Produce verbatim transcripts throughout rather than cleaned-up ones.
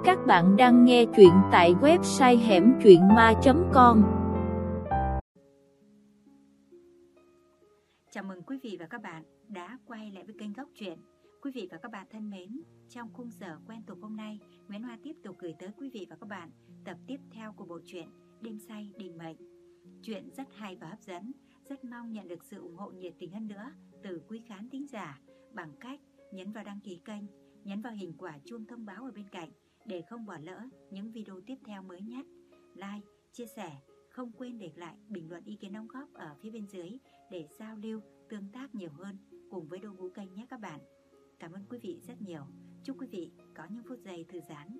Các bạn đang nghe truyện tại website hẻm truyện ma chấm com. Chào mừng quý vị và các bạn đã quay lại với kênh Góc Truyện. Quý vị và các bạn thân mến, trong khung giờ quen thuộc hôm nay, Nguyễn Hoa tiếp tục gửi tới quý vị và các bạn tập tiếp theo của bộ truyện Đêm Say Định Mệnh. Chuyện rất hay và hấp dẫn, rất mong nhận được sự ủng hộ nhiệt tình hơn nữa từ quý khán thính giả bằng cách nhấn vào đăng ký kênh, nhấn vào hình quả chuông thông báo ở bên cạnh để không bỏ lỡ những video tiếp theo mới nhất. Like, chia sẻ, không quên để lại bình luận ý kiến đóng góp ở phía bên dưới để giao lưu, tương tác nhiều hơn cùng với đội ngũ kênh nhé các bạn. Cảm ơn quý vị rất nhiều. Chúc quý vị có những phút giây thư giãn.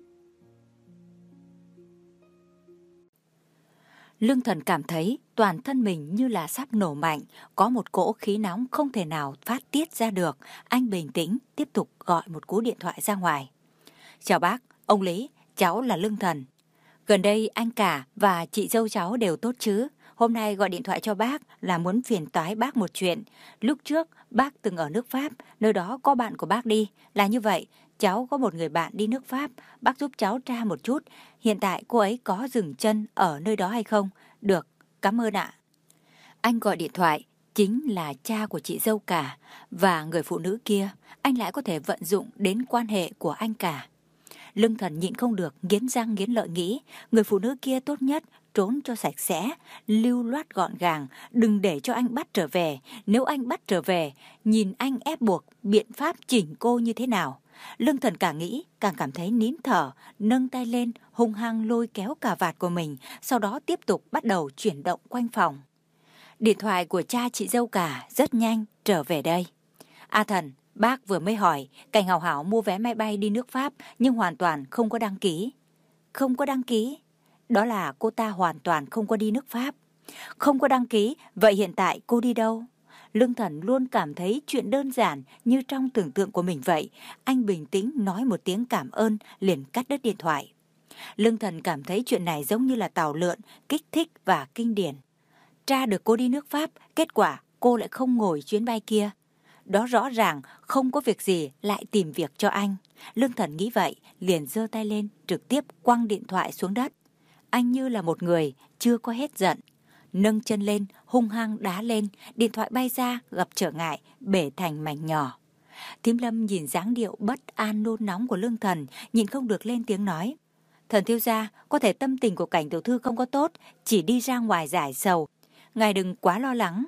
Lương Thần cảm thấy toàn thân mình như là sắp nổ mạnh, có một cỗ khí nóng không thể nào phát tiết ra được. Anh bình tĩnh, tiếp tục gọi một cú điện thoại ra ngoài. Chào bác, ông Lý, cháu là Lương Thần. Gần đây anh cả và chị dâu cháu đều tốt chứ? Hôm nay gọi điện thoại cho bác là muốn phiền toái bác một chuyện. Lúc trước bác từng ở nước Pháp, nơi đó có bạn của bác đi. Là như vậy, cháu có một người bạn đi nước Pháp, bác giúp cháu tra một chút. Hiện tại cô ấy có dừng chân ở nơi đó hay không? Được, cảm ơn ạ. Anh gọi điện thoại, chính là cha của chị dâu cả. Và người phụ nữ kia, anh lại có thể vận dụng đến quan hệ của anh cả. Lương Thần nhịn không được, nghiến răng nghiến lợi nghĩ, người phụ nữ kia tốt nhất trốn cho sạch sẽ, lưu loát gọn gàng, đừng để cho anh bắt trở về. Nếu anh bắt trở về, nhìn anh ép buộc biện pháp chỉnh cô như thế nào. Lương Thần càng nghĩ, càng cảm thấy nín thở, nâng tay lên, hung hăng lôi kéo cà vạt của mình, sau đó tiếp tục bắt đầu chuyển động quanh phòng. Điện thoại của cha chị dâu cả rất nhanh trở về đây. A Thần, bác vừa mới hỏi, Cảnh Hảo Hảo mua vé máy bay đi nước Pháp nhưng hoàn toàn không có đăng ký. Không có đăng ký? Đó là cô ta hoàn toàn không có đi nước Pháp. Không có đăng ký, vậy hiện tại cô đi đâu? Lương Thần luôn cảm thấy chuyện đơn giản như trong tưởng tượng của mình vậy. Anh bình tĩnh nói một tiếng cảm ơn, liền cắt đứt điện thoại. Lương Thần cảm thấy chuyện này giống như là tàu lượn, kích thích và kinh điển. Tra được cô đi nước Pháp, kết quả cô lại không ngồi chuyến bay kia. Đó rõ ràng không có việc gì lại tìm việc cho anh. Lương Thần nghĩ vậy, liền giơ tay lên, trực tiếp quăng điện thoại xuống đất. Anh như là một người chưa có hết giận. Nâng chân lên, hung hăng đá lên, điện thoại bay ra, gặp trở ngại, bể thành mảnh nhỏ. Thím Lâm nhìn dáng điệu bất an nôn nóng của Lương Thần, nhìn không được lên tiếng nói. Thần thiếu gia, có thể tâm tình của Cảnh tiểu thư không có tốt, chỉ đi ra ngoài giải sầu. Ngài đừng quá lo lắng.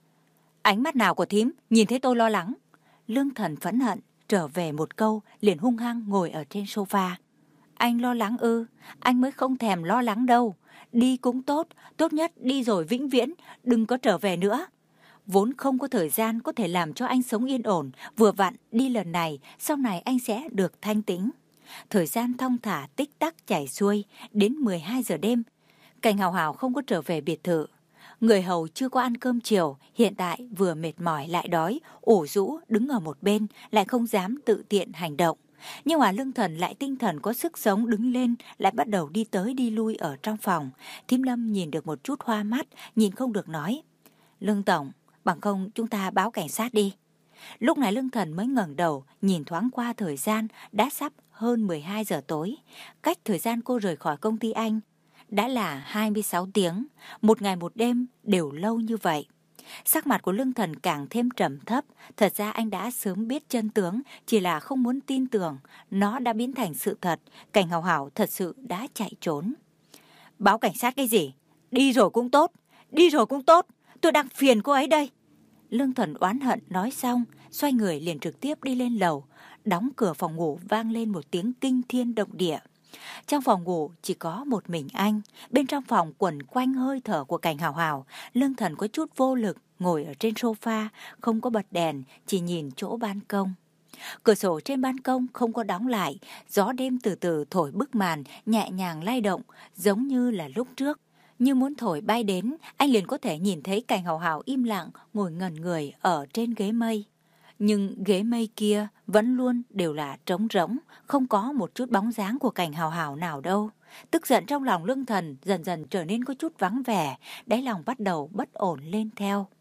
Ánh mắt nào của thím nhìn thấy tôi lo lắng? Lương Thần phẫn hận, trở về một câu, liền hung hăng ngồi ở trên sofa. Anh lo lắng ư? Anh mới không thèm lo lắng đâu. Đi cũng tốt, tốt nhất đi rồi vĩnh viễn, đừng có trở về nữa. Vốn không có thời gian có thể làm cho anh sống yên ổn, vừa vặn đi lần này, sau này anh sẽ được thanh tĩnh. Thời gian thong thả tích tắc chảy xuôi, đến mười hai giờ đêm. Cảnh Hảo Hảo không có trở về biệt thự. Người hầu chưa có ăn cơm chiều, hiện tại vừa mệt mỏi lại đói, ủ rũ đứng ở một bên, lại không dám tự tiện hành động. Nhưng mà Lương Thần lại tinh thần có sức sống đứng lên, lại bắt đầu đi tới đi lui ở trong phòng. Thím Lâm nhìn được một chút hoa mắt, nhìn không được nói. Lương Tổng, bằng không chúng ta báo cảnh sát đi. Lúc này Lương Thần mới ngẩng đầu, nhìn thoáng qua thời gian, đã sắp hơn mười hai giờ tối. Cách thời gian cô rời khỏi công ty anh đã là hai mươi sáu tiếng, một ngày một đêm đều lâu như vậy. Sắc mặt của Lương Thần càng thêm trầm thấp, thật ra anh đã sớm biết chân tướng, chỉ là không muốn tin tưởng, nó đã biến thành sự thật, Cảnh Hảo Hảo thật sự đã chạy trốn. Báo cảnh sát cái gì? Đi rồi cũng tốt, đi rồi cũng tốt, tôi đang phiền cô ấy đây. Lương Thần oán hận nói xong, xoay người liền trực tiếp đi lên lầu, đóng cửa phòng ngủ vang lên một tiếng kinh thiên động địa. Trong phòng ngủ chỉ có một mình anh, bên trong phòng quẩn quanh hơi thở của Cảnh Hảo Hảo. Lương Thần có chút vô lực, ngồi ở trên sofa, không có bật đèn, chỉ nhìn chỗ ban công. Cửa sổ trên ban công không có đóng lại, gió đêm từ từ thổi bức màn, nhẹ nhàng lay động, giống như là lúc trước. Như muốn thổi bay đến, anh liền có thể nhìn thấy Cảnh Hảo Hảo im lặng, ngồi ngẩn người ở trên ghế mây. Nhưng ghế mây kia vẫn luôn đều là trống rỗng, không có một chút bóng dáng của Cảnh Hảo Hảo nào đâu. Tức giận trong lòng Lương Thần dần dần trở nên có chút vắng vẻ, đáy lòng bắt đầu bất ổn lên theo.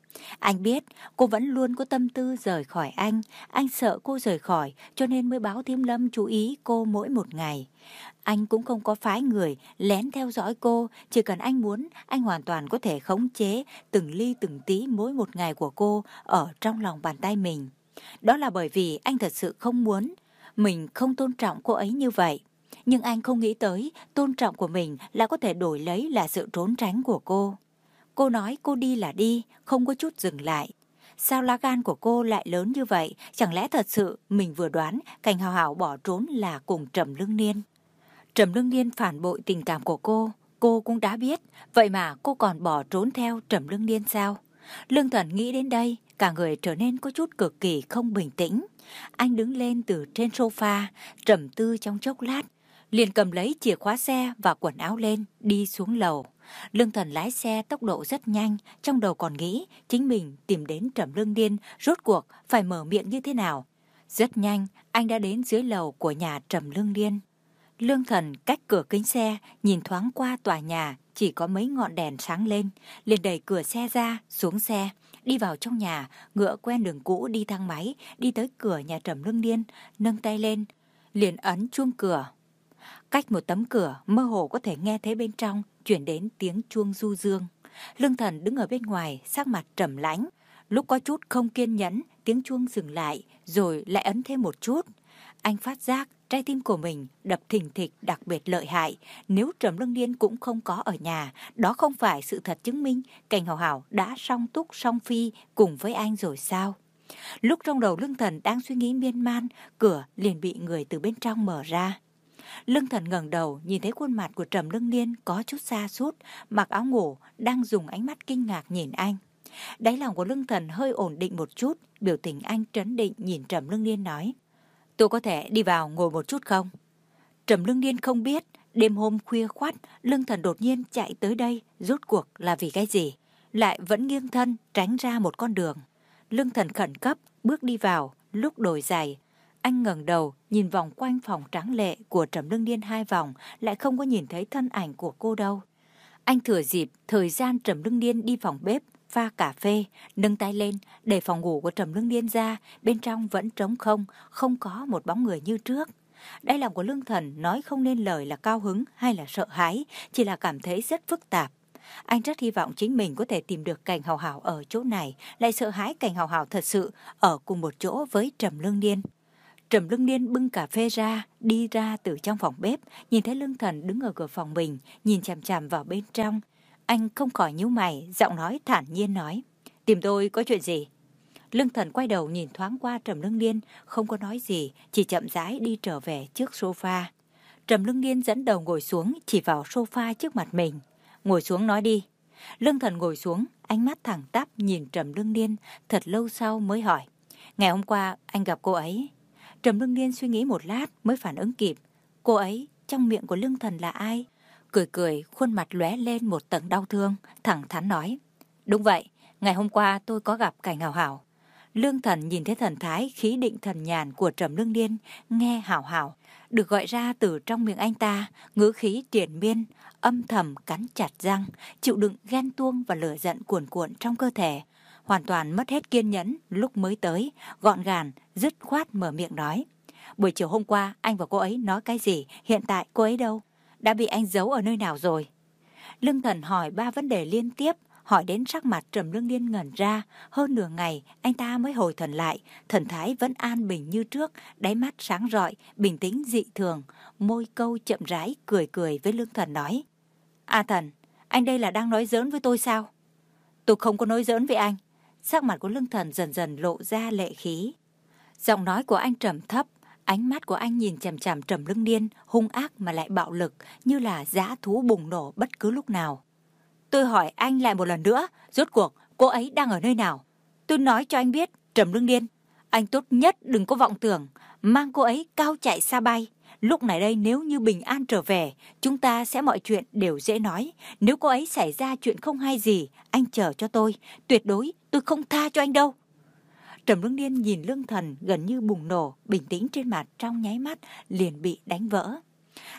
Anh biết cô vẫn luôn có tâm tư rời khỏi anh. Anh sợ cô rời khỏi cho nên mới báo Thiêm Lâm chú ý cô mỗi một ngày. Anh cũng không có phái người lén theo dõi cô. Chỉ cần anh muốn, anh hoàn toàn có thể khống chế từng ly từng tí mỗi một ngày của cô ở trong lòng bàn tay mình. Đó là bởi vì anh thật sự không muốn mình không tôn trọng cô ấy như vậy. Nhưng anh không nghĩ tới tôn trọng của mình là có thể đổi lấy là sự trốn tránh của cô. Cô nói cô đi là đi, không có chút dừng lại. Sao lá gan của cô lại lớn như vậy? Chẳng lẽ thật sự mình vừa đoán Cảnh Hào Hào bỏ trốn là cùng Trầm Lương Niên? Trầm Lương Niên phản bội tình cảm của cô, cô cũng đã biết. Vậy mà cô còn bỏ trốn theo Trầm Lương Niên sao? Lương Thần nghĩ đến đây, cả người trở nên có chút cực kỳ không bình tĩnh. Anh đứng lên từ trên sofa, trầm tư trong chốc lát, liền cầm lấy chìa khóa xe và quần áo lên, đi xuống lầu. Lương Thần lái xe tốc độ rất nhanh, trong đầu còn nghĩ chính mình tìm đến Trầm Lương Niên rốt cuộc phải mở miệng như thế nào. Rất nhanh, anh đã đến dưới lầu của nhà Trầm Lương Niên. Lương Thần cách cửa kính xe, nhìn thoáng qua tòa nhà, chỉ có mấy ngọn đèn sáng lên, liền đẩy cửa xe ra, xuống xe, đi vào trong nhà, ngựa quen đường cũ đi thang máy, đi tới cửa nhà Trầm Lương Niên, nâng tay lên, liền ấn chuông cửa. Cách một tấm cửa, mơ hồ có thể nghe thấy bên trong chuyển đến tiếng chuông du dương. Lương Thần đứng ở bên ngoài, sắc mặt trầm lãnh. Lúc có chút không kiên nhẫn, tiếng chuông dừng lại, rồi lại ấn thêm một chút. Anh phát giác trái tim của mình đập thình thịch đặc biệt lợi hại. Nếu Trầm Lương Niên cũng không có ở nhà, đó không phải sự thật chứng minh Cảnh Hào Hào đã song túc song phi cùng với anh rồi sao? Lúc trong đầu Lương Thần đang suy nghĩ miên man, cửa liền bị người từ bên trong mở ra. Lương Thần ngẩng đầu nhìn thấy khuôn mặt của Trầm Lương Niên có chút sa sút, mặc áo ngủ, đang dùng ánh mắt kinh ngạc nhìn anh. Đáy lòng của Lương Thần hơi ổn định một chút, biểu tình anh trấn định nhìn Trầm Lương Niên nói: "Tôi có thể đi vào ngồi một chút không?" Trầm Lương Niên không biết, đêm hôm khuya khoắt, Lương Thần đột nhiên chạy tới đây, rốt cuộc là vì cái gì? Lại vẫn nghiêng thân, tránh ra một con đường. Lương Thần khẩn cấp, bước đi vào, lúc đổi giày. Anh ngẩng đầu, nhìn vòng quanh phòng tráng lệ của Trầm Lương Niên hai vòng, lại không có nhìn thấy thân ảnh của cô đâu. Anh thừa dịp thời gian Trầm Lương Niên đi phòng bếp, pha cà phê, nâng tay lên, đẩy phòng ngủ của Trầm Lương Niên ra, bên trong vẫn trống không, không có một bóng người như trước. Đáy lòng của Lương Thần nói không nên lời là cao hứng hay là sợ hãi, chỉ là cảm thấy rất phức tạp. Anh rất hy vọng chính mình có thể tìm được Cảnh Hào Hào ở chỗ này, lại sợ hãi Cảnh Hào Hào thật sự ở cùng một chỗ với Trầm Lương Niên. Trầm Lương Niên bưng cà phê ra, đi ra từ trong phòng bếp, nhìn thấy Lương Thần đứng ở cửa phòng mình, nhìn chằm chằm vào bên trong. Anh không khỏi nhíu mày, giọng nói thản nhiên nói: "Tìm tôi có chuyện gì?" Lương Thần quay đầu nhìn thoáng qua Trầm Lương Niên, không có nói gì, chỉ chậm rãi đi trở về trước sofa. Trầm Lương Niên dẫn đầu ngồi xuống, chỉ vào sofa trước mặt mình: "Ngồi xuống nói đi." Lương Thần ngồi xuống, ánh mắt thẳng tắp nhìn Trầm Lương Niên, thật lâu sau mới hỏi: "Ngày hôm qua anh gặp cô ấy?" Trầm Lương Niên suy nghĩ một lát mới phản ứng kịp. Cô ấy trong miệng của Lương Thần là ai? Cười cười, khuôn mặt lóe lên một tầng đau thương, thẳng thắn nói: "Đúng vậy, ngày hôm qua tôi có gặp Cảnh Hào Hào." Lương Thần nhìn thấy thần thái khí định thần nhàn của Trầm Lương Niên, nghe Hào Hào được gọi ra từ trong miệng anh ta, ngữ khí triền miên, âm thầm cắn chặt răng, chịu đựng ghen tuông và lửa giận cuồn cuộn trong cơ thể. Hoàn toàn mất hết kiên nhẫn lúc mới tới, gọn gàng, dứt khoát mở miệng nói: "Buổi chiều hôm qua anh và cô ấy nói cái gì? Hiện tại cô ấy đâu? Đã bị anh giấu ở nơi nào rồi?" Lương Thần hỏi ba vấn đề liên tiếp, hỏi đến sắc mặt Trầm Lương Niên ngẩn ra. Hơn nửa ngày anh ta mới hồi thần lại, thần thái vẫn an bình như trước, đáy mắt sáng rọi, bình tĩnh dị thường, môi câu chậm rãi cười cười với Lương Thần nói: "A Thần, anh đây là đang nói giỡn với tôi sao?" "Tôi không có nói giỡn với anh." Sắc mặt của Lương Thần dần dần lộ ra lệ khí. Giọng nói của anh trầm thấp, ánh mắt của anh nhìn chằm chằm Trầm Lương Niên, hung ác mà lại bạo lực, như là dã thú bùng nổ bất cứ lúc nào. "Tôi hỏi anh lại một lần nữa, rốt cuộc cô ấy đang ở nơi nào? Tôi nói cho anh biết, Trầm Lương Niên, anh tốt nhất đừng có vọng tưởng mang cô ấy cao chạy xa bay. Lúc này đây nếu như bình an trở về, chúng ta sẽ mọi chuyện đều dễ nói. Nếu cô ấy xảy ra chuyện không hay gì, anh chờ cho tôi, tuyệt đối tôi không tha cho anh đâu." Trầm Lương Niên nhìn Lương Thần gần như bùng nổ, bình tĩnh trên mặt trong nháy mắt liền bị đánh vỡ.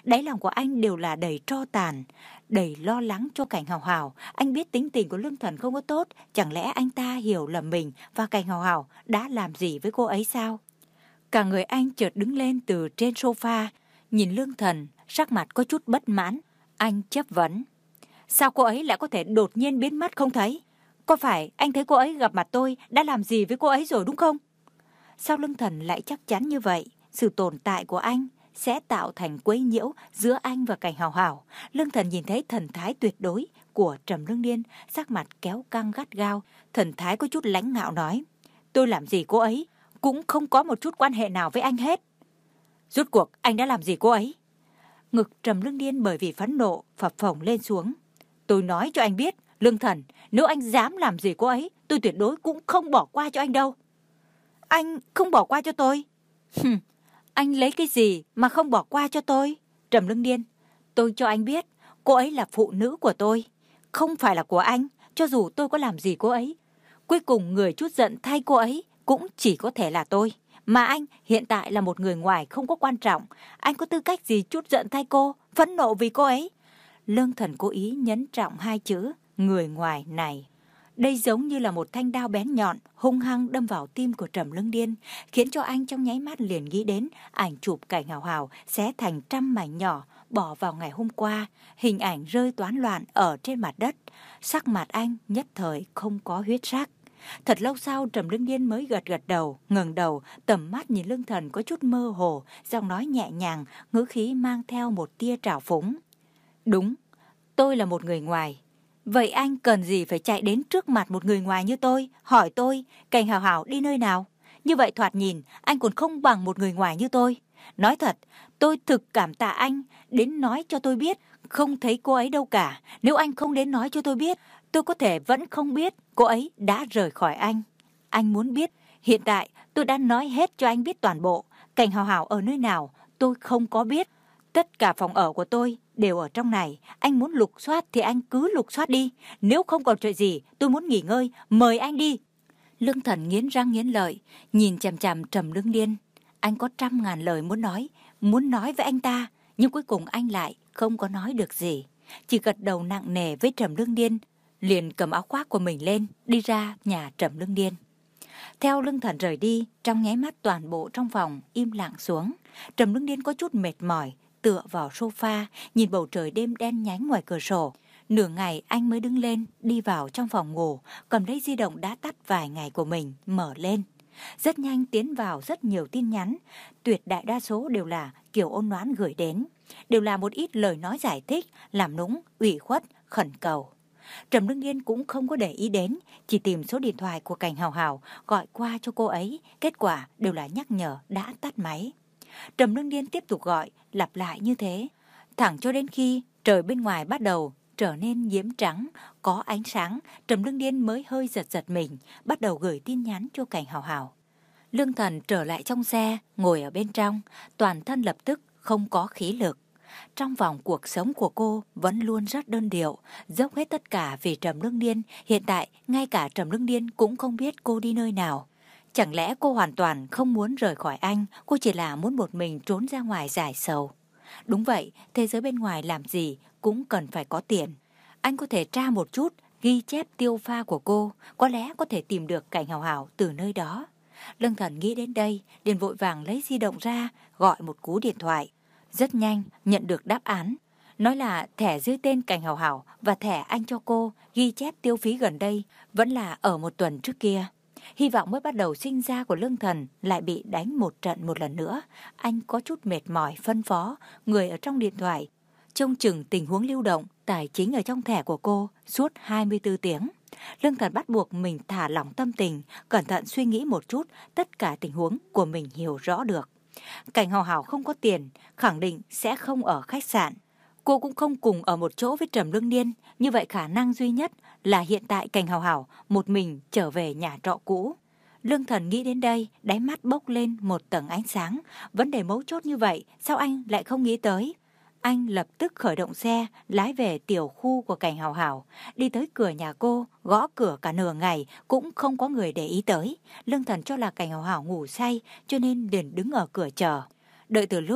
đáy lòng của anh đều là đầy tro tàn, đầy lo lắng cho Cảnh Hào Hào. Anh biết tính tình của Lương Thần không có tốt, chẳng lẽ anh ta hiểu lầm mình và Cảnh Hào Hào đã làm gì với cô ấy sao? Cả người anh chợt đứng lên từ trên sofa, nhìn Lương Thần, sắc mặt có chút bất mãn. Anh chất vấn: sao cô ấy lại có thể đột nhiên biến mất không thấy? Có phải anh thấy cô ấy gặp mặt tôi đã làm gì với cô ấy rồi đúng không? Sao Lương Thần lại chắc chắn như vậy? Sự tồn tại của anh sẽ tạo thành quấy nhiễu giữa anh và Cảnh Hào Hào. Lương Thần nhìn thấy thần thái tuyệt đối của Trầm Lương Điên, sắc mặt kéo căng gắt gao, thần thái có chút lãnh ngạo nói: tôi làm gì cô ấy cũng không có một chút quan hệ nào với anh hết. Rốt cuộc anh đã làm gì cô ấy? Ngực Trầm Lương Điên bởi vì phẫn nộ phập phồng lên xuống. Tôi nói cho anh biết, Lương Thần, nếu anh dám làm gì cô ấy, tôi tuyệt đối cũng không bỏ qua cho anh đâu. Anh không bỏ qua cho tôi? Hừm, anh lấy cái gì mà không bỏ qua cho tôi? Trầm Lương Điên, tôi cho anh biết, cô ấy là phụ nữ của tôi, không phải là của anh. Cho dù tôi có làm gì cô ấy, cuối cùng người trút giận thay cô ấy cũng chỉ có thể là tôi. Mà anh hiện tại là một người ngoài không có quan trọng. Anh có tư cách gì trút giận thay cô, phẫn nộ vì cô ấy? Lương Thần cố ý nhấn trọng hai chữ người ngoài này. Đây giống như là một thanh đao bén nhọn hung hăng đâm vào tim của Trầm Lương Điên, khiến cho anh trong nháy mắt liền nghĩ đến ảnh chụp Cảnh Hào Hào xé thành trăm mảnh nhỏ bỏ vào ngày hôm qua. Hình ảnh rơi toán loạn ở trên mặt đất. Sắc mặt anh nhất thời không có huyết sắc. Thật lâu sau Trầm Lương Điên mới gật gật đầu, ngẩng đầu, tầm mắt nhìn Lương Thần có chút mơ hồ, giọng nói nhẹ nhàng, ngữ khí mang theo một tia trào phúng. Đúng, tôi là một người ngoài. Vậy anh cần gì phải chạy đến trước mặt một người ngoài như tôi, hỏi tôi Cảnh Hào Hào đi nơi nào? Như vậy thoạt nhìn anh còn không bằng một người ngoài như tôi. Nói thật, tôi thực cảm tạ anh đến nói cho tôi biết không thấy cô ấy đâu cả. Nếu anh không đến nói cho tôi biết, tôi có thể vẫn không biết cô ấy đã rời khỏi anh. Anh muốn biết, hiện tại tôi đã nói hết cho anh biết toàn bộ. Cảnh Hào Hào ở nơi nào tôi không có biết. Tất cả phòng ở của tôi đều ở trong này. Anh muốn lục soát thì anh cứ lục soát đi. Nếu không còn chuyện gì, tôi muốn nghỉ ngơi, mời anh đi. Lương Thần nghiến răng nghiến lợi, nhìn chằm chằm Trầm Lương Điên. Anh có trăm ngàn lời muốn nói, muốn nói với anh ta, nhưng cuối cùng anh lại không có nói được gì. Chỉ gật đầu nặng nề với Trầm Lương Điên, liền cầm áo khoác của mình lên, đi ra nhà Trầm Lương Điên. Theo Lương Thần rời đi, trong nháy mắt toàn bộ trong phòng im lặng xuống. Trầm Lương Điên có chút mệt mỏi, tựa vào sofa, nhìn bầu trời đêm đen nhánh ngoài cửa sổ. Nửa ngày anh mới đứng lên, đi vào trong phòng ngủ, cầm lấy di động đã tắt vài ngày của mình, mở lên. Rất nhanh tiến vào rất nhiều tin nhắn, tuyệt đại đa số đều là Kiều Ôn Noãn gửi đến, đều là một ít lời nói giải thích, làm nũng, ủy khuất, khẩn cầu. Trầm Lương Điên cũng không có để ý đến, chỉ tìm số điện thoại của Cảnh Hào Hào gọi qua cho cô ấy, kết quả đều là nhắc nhở đã tắt máy. Trầm Lương Điên tiếp tục gọi, lặp lại như thế, thẳng cho đến khi trời bên ngoài bắt đầu trở nên nhiễm trắng, có ánh sáng, Trầm Lương Điên mới hơi giật giật mình, bắt đầu gửi tin nhắn cho Cảnh Hào Hào. Lương Thần trở lại trong xe, ngồi ở bên trong, toàn thân lập tức không có khí lực. Trong vòng cuộc sống của cô vẫn luôn rất đơn điệu, dốc hết tất cả vì Trầm Lương Điên. Hiện tại, ngay cả Trầm Lương Điên cũng không biết cô đi nơi nào. Chẳng lẽ cô hoàn toàn không muốn rời khỏi anh, cô chỉ là muốn một mình trốn ra ngoài giải sầu. Đúng vậy, thế giới bên ngoài làm gì cũng cần phải có tiền. Anh có thể tra một chút, ghi chép tiêu pha của cô, có lẽ có thể tìm được Cảnh Hào Hào từ nơi đó. Lương Thần nghĩ đến đây, liền vội vàng lấy di động ra, gọi một cú điện thoại. Rất nhanh, nhận được đáp án. Nói là thẻ dưới tên Cảnh Hào Hào và thẻ anh cho cô ghi chép tiêu phí gần đây vẫn là ở một tuần trước kia. Hy vọng mới bắt đầu sinh ra của Lương Thần lại bị đánh một trận một lần nữa. Anh có chút mệt mỏi phân phó người ở trong điện thoại trông chừng tình huống lưu động tài chính ở trong thẻ của cô suốt hai mươi tư tiếng. Lương Thần bắt buộc mình thả lỏng tâm tình, cẩn thận suy nghĩ một chút tất cả tình huống của mình hiểu rõ được. Cảnh Hào Hào không có tiền, khẳng định sẽ không ở khách sạn. Cô cũng không cùng ở một chỗ với Trầm Lương Điên, như vậy khả năng duy nhất là hiện tại Cảnh Hào Hào một mình trở về nhà trọ cũ. Lương Thần nghĩ đến đây, đáy mắt bốc lên một tầng ánh sáng. Vấn đề mấu chốt như vậy, sao anh lại không nghĩ tới? Anh lập tức khởi động xe, lái về tiểu khu của Cảnh Hào Hào, đi tới cửa nhà cô, gõ cửa cả nửa ngày cũng không có người để ý tới. Lương Thần cho là Cảnh Hào Hào ngủ say, cho nên liền đứng ở cửa chờ. Đợi từ lúc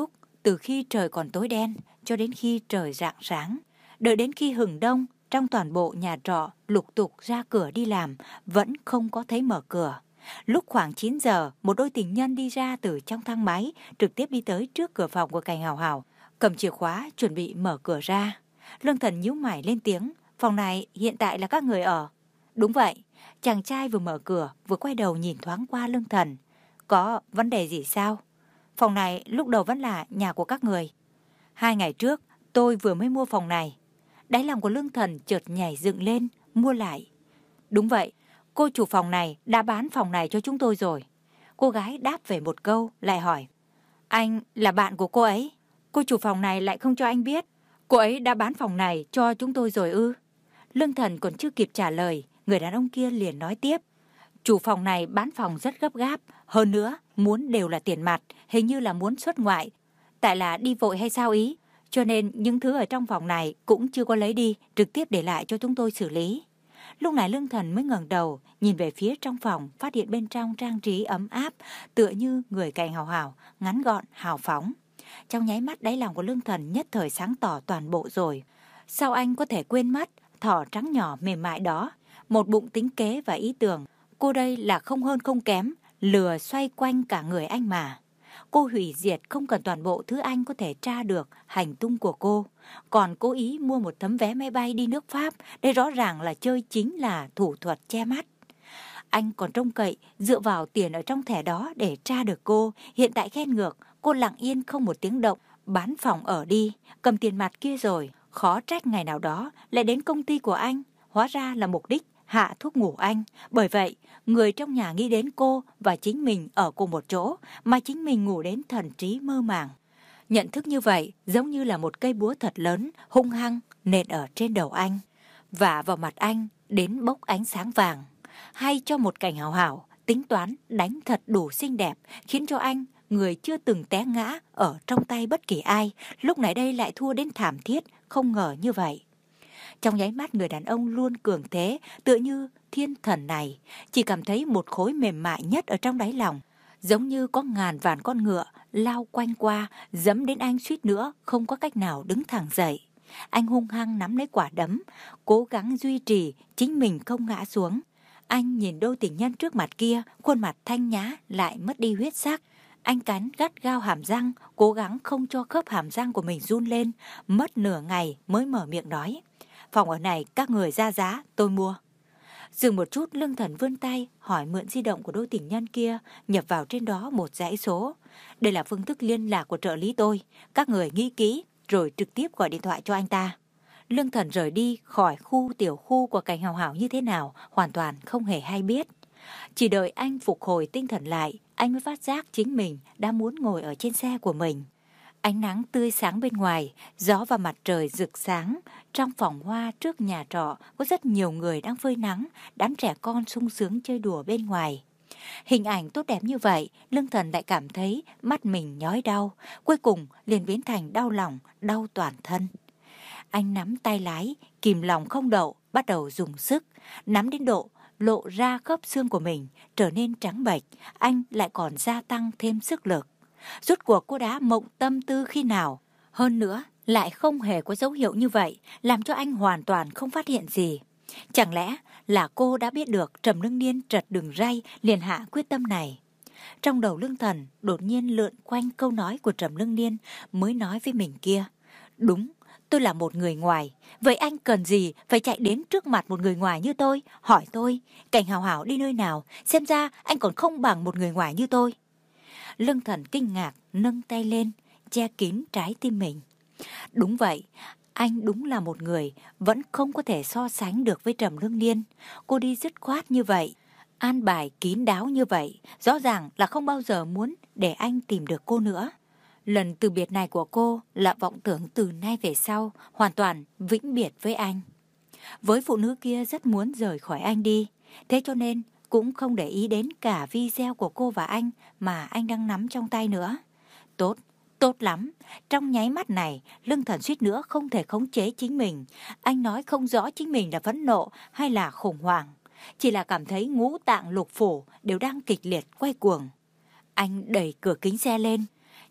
từ khi trời còn tối đen cho đến khi trời rạng sáng. Đợi đến khi hừng đông, trong toàn bộ nhà trọ lục tục ra cửa đi làm, vẫn không có thấy mở cửa. Lúc khoảng chín giờ, một đôi tình nhân đi ra từ trong thang máy, trực tiếp đi tới trước cửa phòng của Cảnh Hào Hào, cầm chìa khóa chuẩn bị mở cửa ra. Lương Thần nhíu mày lên tiếng, phòng này hiện tại là các người ở. Đúng vậy, chàng trai vừa mở cửa vừa quay đầu nhìn thoáng qua Lương Thần. Có vấn đề gì sao? Phòng này lúc đầu vẫn là nhà của các người. Hai ngày trước tôi vừa mới mua phòng này. Đáy lòng của Lương Thần chợt nhảy dựng lên, mua lại. Đúng vậy, cô chủ phòng này đã bán phòng này cho chúng tôi rồi. Cô gái đáp về một câu, lại hỏi. Anh là bạn của cô ấy? Cô chủ phòng này lại không cho anh biết. Cô ấy đã bán phòng này cho chúng tôi rồi ư? Lương Thần còn chưa kịp trả lời, người đàn ông kia liền nói tiếp. Chủ phòng này bán phòng rất gấp gáp, hơn nữa muốn đều là tiền mặt, hình như là muốn xuất ngoại. Tại là đi vội hay sao ý, cho nên những thứ ở trong phòng này cũng chưa có lấy đi, trực tiếp để lại cho chúng tôi xử lý. Lúc này Lương Thần mới ngẩng đầu, nhìn về phía trong phòng, phát hiện bên trong trang trí ấm áp, tựa như người Cảnh Hào Hào, ngắn gọn, hào phóng. Trong nháy mắt đáy lòng của Lương Thần nhất thời sáng tỏ toàn bộ rồi. Sao anh có thể quên mất thỏ trắng nhỏ mềm mại đó, một bụng tính kế và ý tưởng. Cô đây là không hơn không kém, lừa xoay quanh cả người anh mà. Cô hủy diệt không cần toàn bộ thứ anh có thể tra được hành tung của cô, còn cố ý mua một tấm vé máy bay đi nước Pháp, đây rõ ràng là chơi chính là thủ thuật che mắt. Anh còn trông cậy dựa vào tiền ở trong thẻ đó để tra được cô, hiện tại khen ngược, cô lặng yên không một tiếng động, bán phòng ở đi, cầm tiền mặt kia rồi, khó trách ngày nào đó lại đến công ty của anh, hóa ra là mục đích hạ thuốc ngủ anh. Bởi vậy, người trong nhà nghĩ đến cô và chính mình ở cùng một chỗ, mà chính mình ngủ đến thần trí mơ màng. Nhận thức như vậy giống như là một cây búa thật lớn, hung hăng, nện ở trên đầu anh, vả vào mặt anh đến bốc ánh sáng vàng. Hay cho một Cảnh Hào Hào tính toán đánh thật đủ xinh đẹp, khiến cho anh, người chưa từng té ngã ở trong tay bất kỳ ai, lúc này đây lại thua đến thảm thiết, không ngờ như vậy. Trong nháy mắt người đàn ông luôn cường thế, tựa như thiên thần này, chỉ cảm thấy một khối mềm mại nhất ở trong đáy lòng, giống như có ngàn vạn con ngựa lao quanh qua, dẫm đến anh suýt nữa không có cách nào đứng thẳng dậy. Anh hung hăng nắm lấy quả đấm, cố gắng duy trì chính mình không ngã xuống. Anh nhìn đôi tình nhân trước mặt kia, khuôn mặt thanh nhã lại mất đi huyết sắc. Anh cắn gắt gao hàm răng, cố gắng không cho khớp hàm răng của mình run lên, mất nửa ngày mới mở miệng nói. Phòng ở này các người ra giá, tôi mua. Dừng một chút, Lương Thần vươn tay hỏi mượn di động của đôi tình nhân kia, nhập vào trên đó một dãy số. Đây là phương thức liên lạc của trợ lý tôi, các người ghi kỹ rồi trực tiếp gọi điện thoại cho anh ta. Lương Thần rời đi khỏi khu tiểu khu của Cảnh Hào Hào như thế nào, hoàn toàn không hề hay biết. Chỉ đợi anh phục hồi tinh thần lại, anh mới phát giác chính mình đã muốn ngồi ở trên xe của mình. Ánh nắng tươi sáng bên ngoài, gió và mặt trời rực sáng. Trong phòng hoa trước nhà trọ có rất nhiều người đang phơi nắng, đám trẻ con sung sướng chơi đùa bên ngoài. Hình ảnh tốt đẹp như vậy, Lương Thần lại cảm thấy mắt mình nhói đau, cuối cùng liền biến thành đau lòng, đau toàn thân. Anh nắm tay lái, kìm lòng không đậu, bắt đầu dùng sức, nắm đến độ lộ ra khớp xương của mình trở nên trắng bệch, anh lại còn gia tăng thêm sức lực. Rốt cuộc cô đã mộng tâm tư khi nào? Hơn nữa, lại không hề có dấu hiệu như vậy, làm cho anh hoàn toàn không phát hiện gì. Chẳng lẽ là cô đã biết được Trầm Lương Niên trật đường ray liền hạ quyết tâm này? Trong đầu Lương Thần đột nhiên lượn quanh câu nói của Trầm Lương Niên mới nói với mình kia. Đúng, tôi là một người ngoài, vậy anh cần gì phải chạy đến trước mặt một người ngoài như tôi, hỏi tôi, Cảnh Hào Hào đi nơi nào, xem ra anh còn không bằng một người ngoài như tôi. Lương Thần kinh ngạc nâng tay lên, che kín trái tim mình. Đúng vậy, anh đúng là một người vẫn không có thể so sánh được với Trầm Lương Niên. Cô đi dứt khoát như vậy, an bài kín đáo như vậy, rõ ràng là không bao giờ muốn để anh tìm được cô nữa. Lần từ biệt này của cô là vọng tưởng từ nay về sau hoàn toàn vĩnh biệt với anh. Với phụ nữ kia rất muốn rời khỏi anh đi, thế cho nên cũng không để ý đến cả video của cô và anh mà anh đang nắm trong tay nữa. Tốt, tốt lắm. Trong nháy mắt này, Lương Thần suýt nữa không thể khống chế chính mình. Anh nói không rõ chính mình là phẫn nộ hay là khủng hoảng. Chỉ là cảm thấy ngũ tạng lục phủ đều đang kịch liệt quay cuồng. Anh đẩy cửa kính xe lên,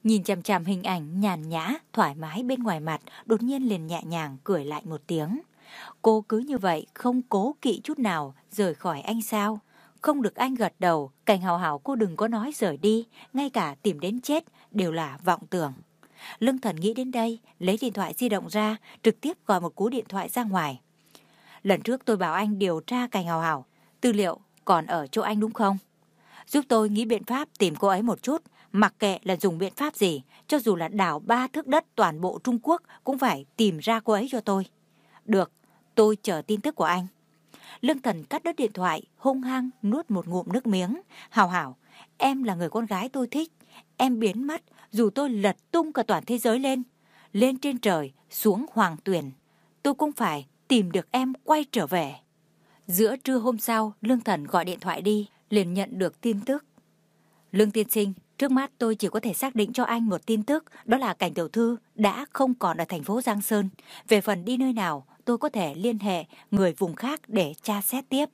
Nhìn chằm chằm hình ảnh nhàn nhã, thoải mái bên ngoài mặt, đột nhiên liền nhẹ nhàng cười lại một tiếng. Cô cứ như vậy không cố kỵ chút nào rời khỏi anh sao? Không được anh gật đầu, Cảnh Hào Hào cô đừng có nói rời đi, ngay cả tìm đến chết đều là vọng tưởng. Lương Thần nghĩ đến đây, lấy điện thoại di động ra, trực tiếp gọi một cú điện thoại ra ngoài. Lần trước tôi bảo anh điều tra Cảnh Hào Hào, tư liệu còn ở chỗ anh đúng không? Giúp tôi nghĩ biện pháp tìm cô ấy một chút, mặc kệ là dùng biện pháp gì, cho dù là đảo ba thước đất toàn bộ Trung Quốc cũng phải tìm ra cô ấy cho tôi. Được, tôi chờ tin tức của anh. Lương Thần cắt đứt điện thoại, hung hăng nuốt một ngụm nước miếng. Hào Hào, em là người con gái tôi thích. Em biến mất, dù tôi lật tung cả toàn thế giới lên, lên trên trời, xuống hoàng tuyển, tôi cũng phải tìm được em quay trở về. Giữa trưa hôm sau, Lương Thần gọi điện thoại đi, liền nhận được tin tức. Lương tiên sinh, trước mắt tôi chỉ có thể xác định cho anh một tin tức, đó là Cảnh tiểu thư đã không còn ở thành phố Giang Sơn. Về phần đi nơi nào, tôi có thể liên hệ người vùng khác để tra xét tiếp.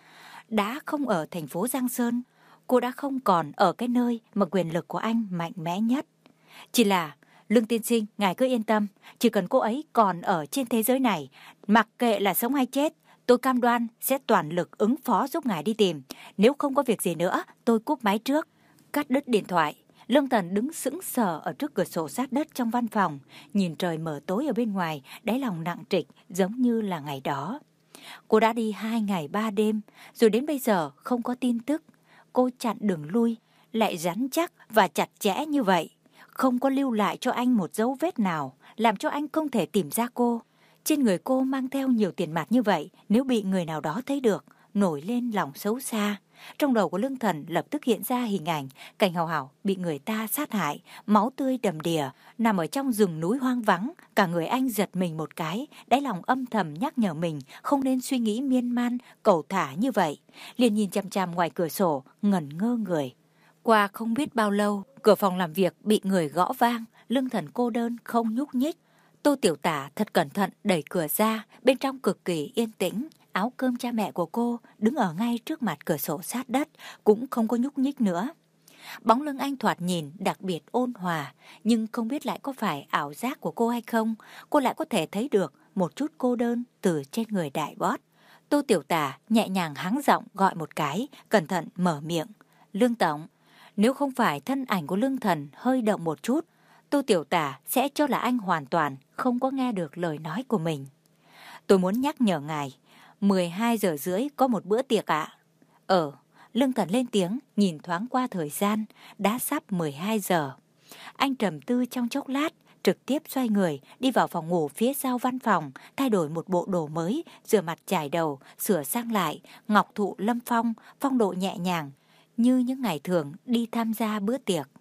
Đã không ở thành phố Giang Sơn, cô đã không còn ở cái nơi mà quyền lực của anh mạnh mẽ nhất. Chỉ là, Lương tiên sinh, ngài cứ yên tâm, chỉ cần cô ấy còn ở trên thế giới này, mặc kệ là sống hay chết, tôi cam đoan sẽ toàn lực ứng phó giúp ngài đi tìm. Nếu không có việc gì nữa, tôi cúp máy trước. Cắt đứt điện thoại, Lương Thần đứng sững sờ ở trước cửa sổ sát đất trong văn phòng, nhìn trời mờ tối ở bên ngoài, đáy lòng nặng trịch giống như là ngày đó. Cô đã đi hai ngày ba đêm, rồi đến bây giờ không có tin tức. Cô chặn đường lui, lại rắn chắc và chặt chẽ như vậy, không có lưu lại cho anh một dấu vết nào, làm cho anh không thể tìm ra cô. Trên người cô mang theo nhiều tiền mặt như vậy, nếu bị người nào đó thấy được, nổi lên lòng xấu xa. Trong đầu của Lương Thần lập tức hiện ra hình ảnh Cảnh Hào Hào bị người ta sát hại, máu tươi đầm đìa, nằm ở trong rừng núi hoang vắng. Cả người anh giật mình một cái, đáy lòng âm thầm nhắc nhở mình không nên suy nghĩ miên man, cầu thả như vậy. Liền nhìn chằm chằm ngoài cửa sổ, ngẩn ngơ người. Qua không biết bao lâu, cửa phòng làm việc bị người gõ vang. Lương Thần cô đơn không nhúc nhích. Tô Tiểu Tả thật cẩn thận đẩy cửa ra, bên trong cực kỳ yên tĩnh. Áo cơm cha mẹ của cô đứng ở ngay trước mặt cửa sổ sát đất, cũng không có nhúc nhích nữa. Bóng lưng anh thoạt nhìn đặc biệt ôn hòa, nhưng không biết lại có phải ảo giác của cô hay không, cô lại có thể thấy được một chút cô đơn từ trên người đại boss. Tô Tiểu Tả nhẹ nhàng hắng giọng gọi một cái, cẩn thận mở miệng. Lương Tổng, nếu không phải thân ảnh của Lương Thần hơi động một chút, Tô Tiểu Tả sẽ cho là anh hoàn toàn không có nghe được lời nói của mình. Tôi muốn nhắc nhở ngài, mười hai giờ rưỡi có một bữa tiệc ạ. Ờ, Lương Thần lên tiếng, nhìn thoáng qua thời gian, đã sắp mười hai giờ. Anh trầm tư trong chốc lát, trực tiếp xoay người, đi vào phòng ngủ phía sau văn phòng, thay đổi một bộ đồ mới, rửa mặt chải đầu, sửa sang lại, ngọc thụ lâm phong, phong độ nhẹ nhàng, như những ngày thường đi tham gia bữa tiệc.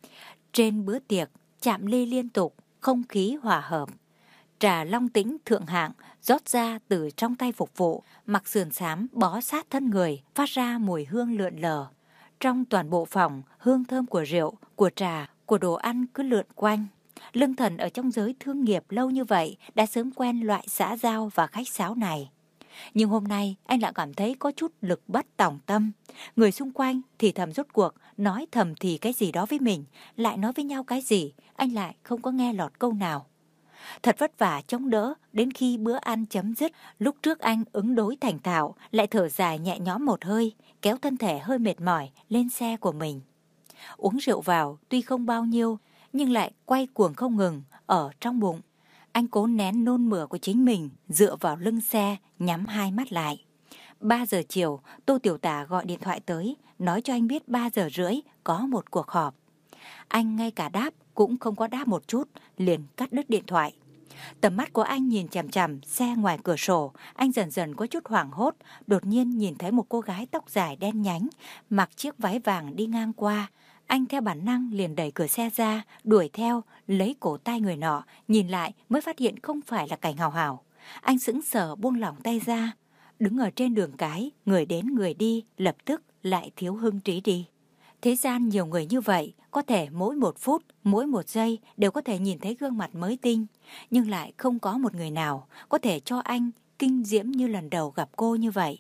Trên bữa tiệc, chạm ly liên tục, không khí hòa hợp. Trà long tĩnh thượng hạng rót ra từ trong tay phục vụ, mặc sườn xám bó sát thân người, phát ra mùi hương lượn lờ. Trong toàn bộ phòng, hương thơm của rượu, của trà, của đồ ăn cứ lượn quanh. Lương Thần ở trong giới thương nghiệp lâu như vậy đã sớm quen loại xã giao và khách sáo này. Nhưng hôm nay anh lại cảm thấy có chút lực bất tòng tâm. Người xung quanh thì thầm rốt cuộc nói thầm thì cái gì đó với mình, lại nói với nhau cái gì, anh lại không có nghe lọt câu nào. Thật vất vả chống đỡ đến khi bữa ăn chấm dứt. Lúc trước anh ứng đối thành thạo, lại thở dài nhẹ nhõm một hơi, kéo thân thể hơi mệt mỏi lên xe của mình. Uống rượu vào tuy không bao nhiêu, nhưng lại quay cuồng không ngừng ở trong bụng. Anh cố nén nôn mửa của chính mình, dựa vào lưng xe, nhắm hai mắt lại. Ba giờ chiều, Tô Tiểu Tả gọi điện thoại tới, nói cho anh biết ba giờ rưỡi có một cuộc họp. Anh ngay cả đáp cũng không có đáp một chút, liền cắt đứt điện thoại. Tầm mắt của anh nhìn chằm chằm xe ngoài cửa sổ, anh dần dần có chút hoảng hốt, đột nhiên nhìn thấy một cô gái tóc dài đen nhánh, mặc chiếc váy vàng đi ngang qua. Anh theo bản năng liền đẩy cửa xe ra, đuổi theo, lấy cổ tay người nọ, nhìn lại mới phát hiện không phải là Cảnh Hào Hào. Anh sững sờ buông lỏng tay ra, đứng ở trên đường cái, người đến người đi, lập tức lại thiếu hưng trí đi. Thế gian nhiều người như vậy, có thể mỗi một phút, mỗi một giây đều có thể nhìn thấy gương mặt mới tinh, nhưng lại không có một người nào có thể cho anh kinh diễm như lần đầu gặp cô như vậy.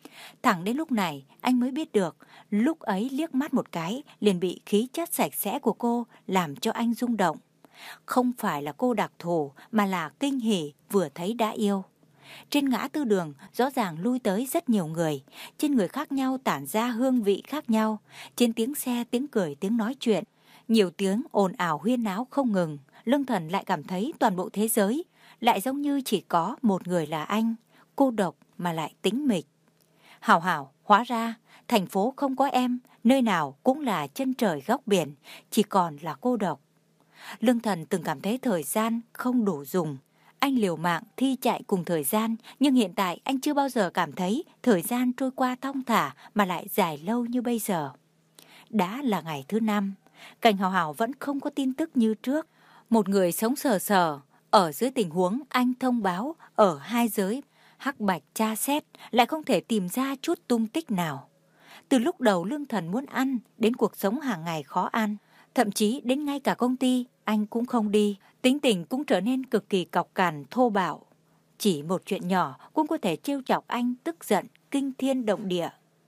Thẳng đến lúc này, anh mới biết được, lúc ấy liếc mắt một cái liền bị khí chất sạch sẽ của cô làm cho anh rung động. Không phải là cô đặc thù mà là kinh hỉ vừa thấy đã yêu. Trên ngã tư đường rõ ràng lui tới rất nhiều người, trên người khác nhau tản ra hương vị khác nhau, trên tiếng xe, tiếng cười, tiếng nói chuyện, nhiều tiếng ồn ào huyên náo không ngừng. Lương Thần lại cảm thấy toàn bộ thế giới lại giống như chỉ có một người là anh, cô độc mà lại tĩnh mịch. Hảo Hảo, hóa ra thành phố không có em, nơi nào cũng là chân trời góc biển, chỉ còn là cô độc. Lương Thần từng cảm thấy thời gian không đủ dùng. Anh liều mạng thi chạy cùng thời gian, nhưng hiện tại anh chưa bao giờ cảm thấy thời gian trôi qua thong thả mà lại dài lâu như bây giờ. Đã là ngày thứ năm, Cảnh Hào Hào vẫn không có tin tức như trước. Một người sống sờ sờ, ở dưới tình huống anh thông báo ở hai giới hắc bạch tra xét, lại không thể tìm ra chút tung tích nào. Từ lúc đầu Lương Thần muốn ăn, đến cuộc sống hàng ngày khó ăn, thậm chí đến ngay cả công ty anh cũng không đi, tính tình cũng trở nên cực kỳ cọc cằn thô bạo. Chỉ một chuyện nhỏ cũng có thể trêu chọc anh tức giận kinh thiên động địa.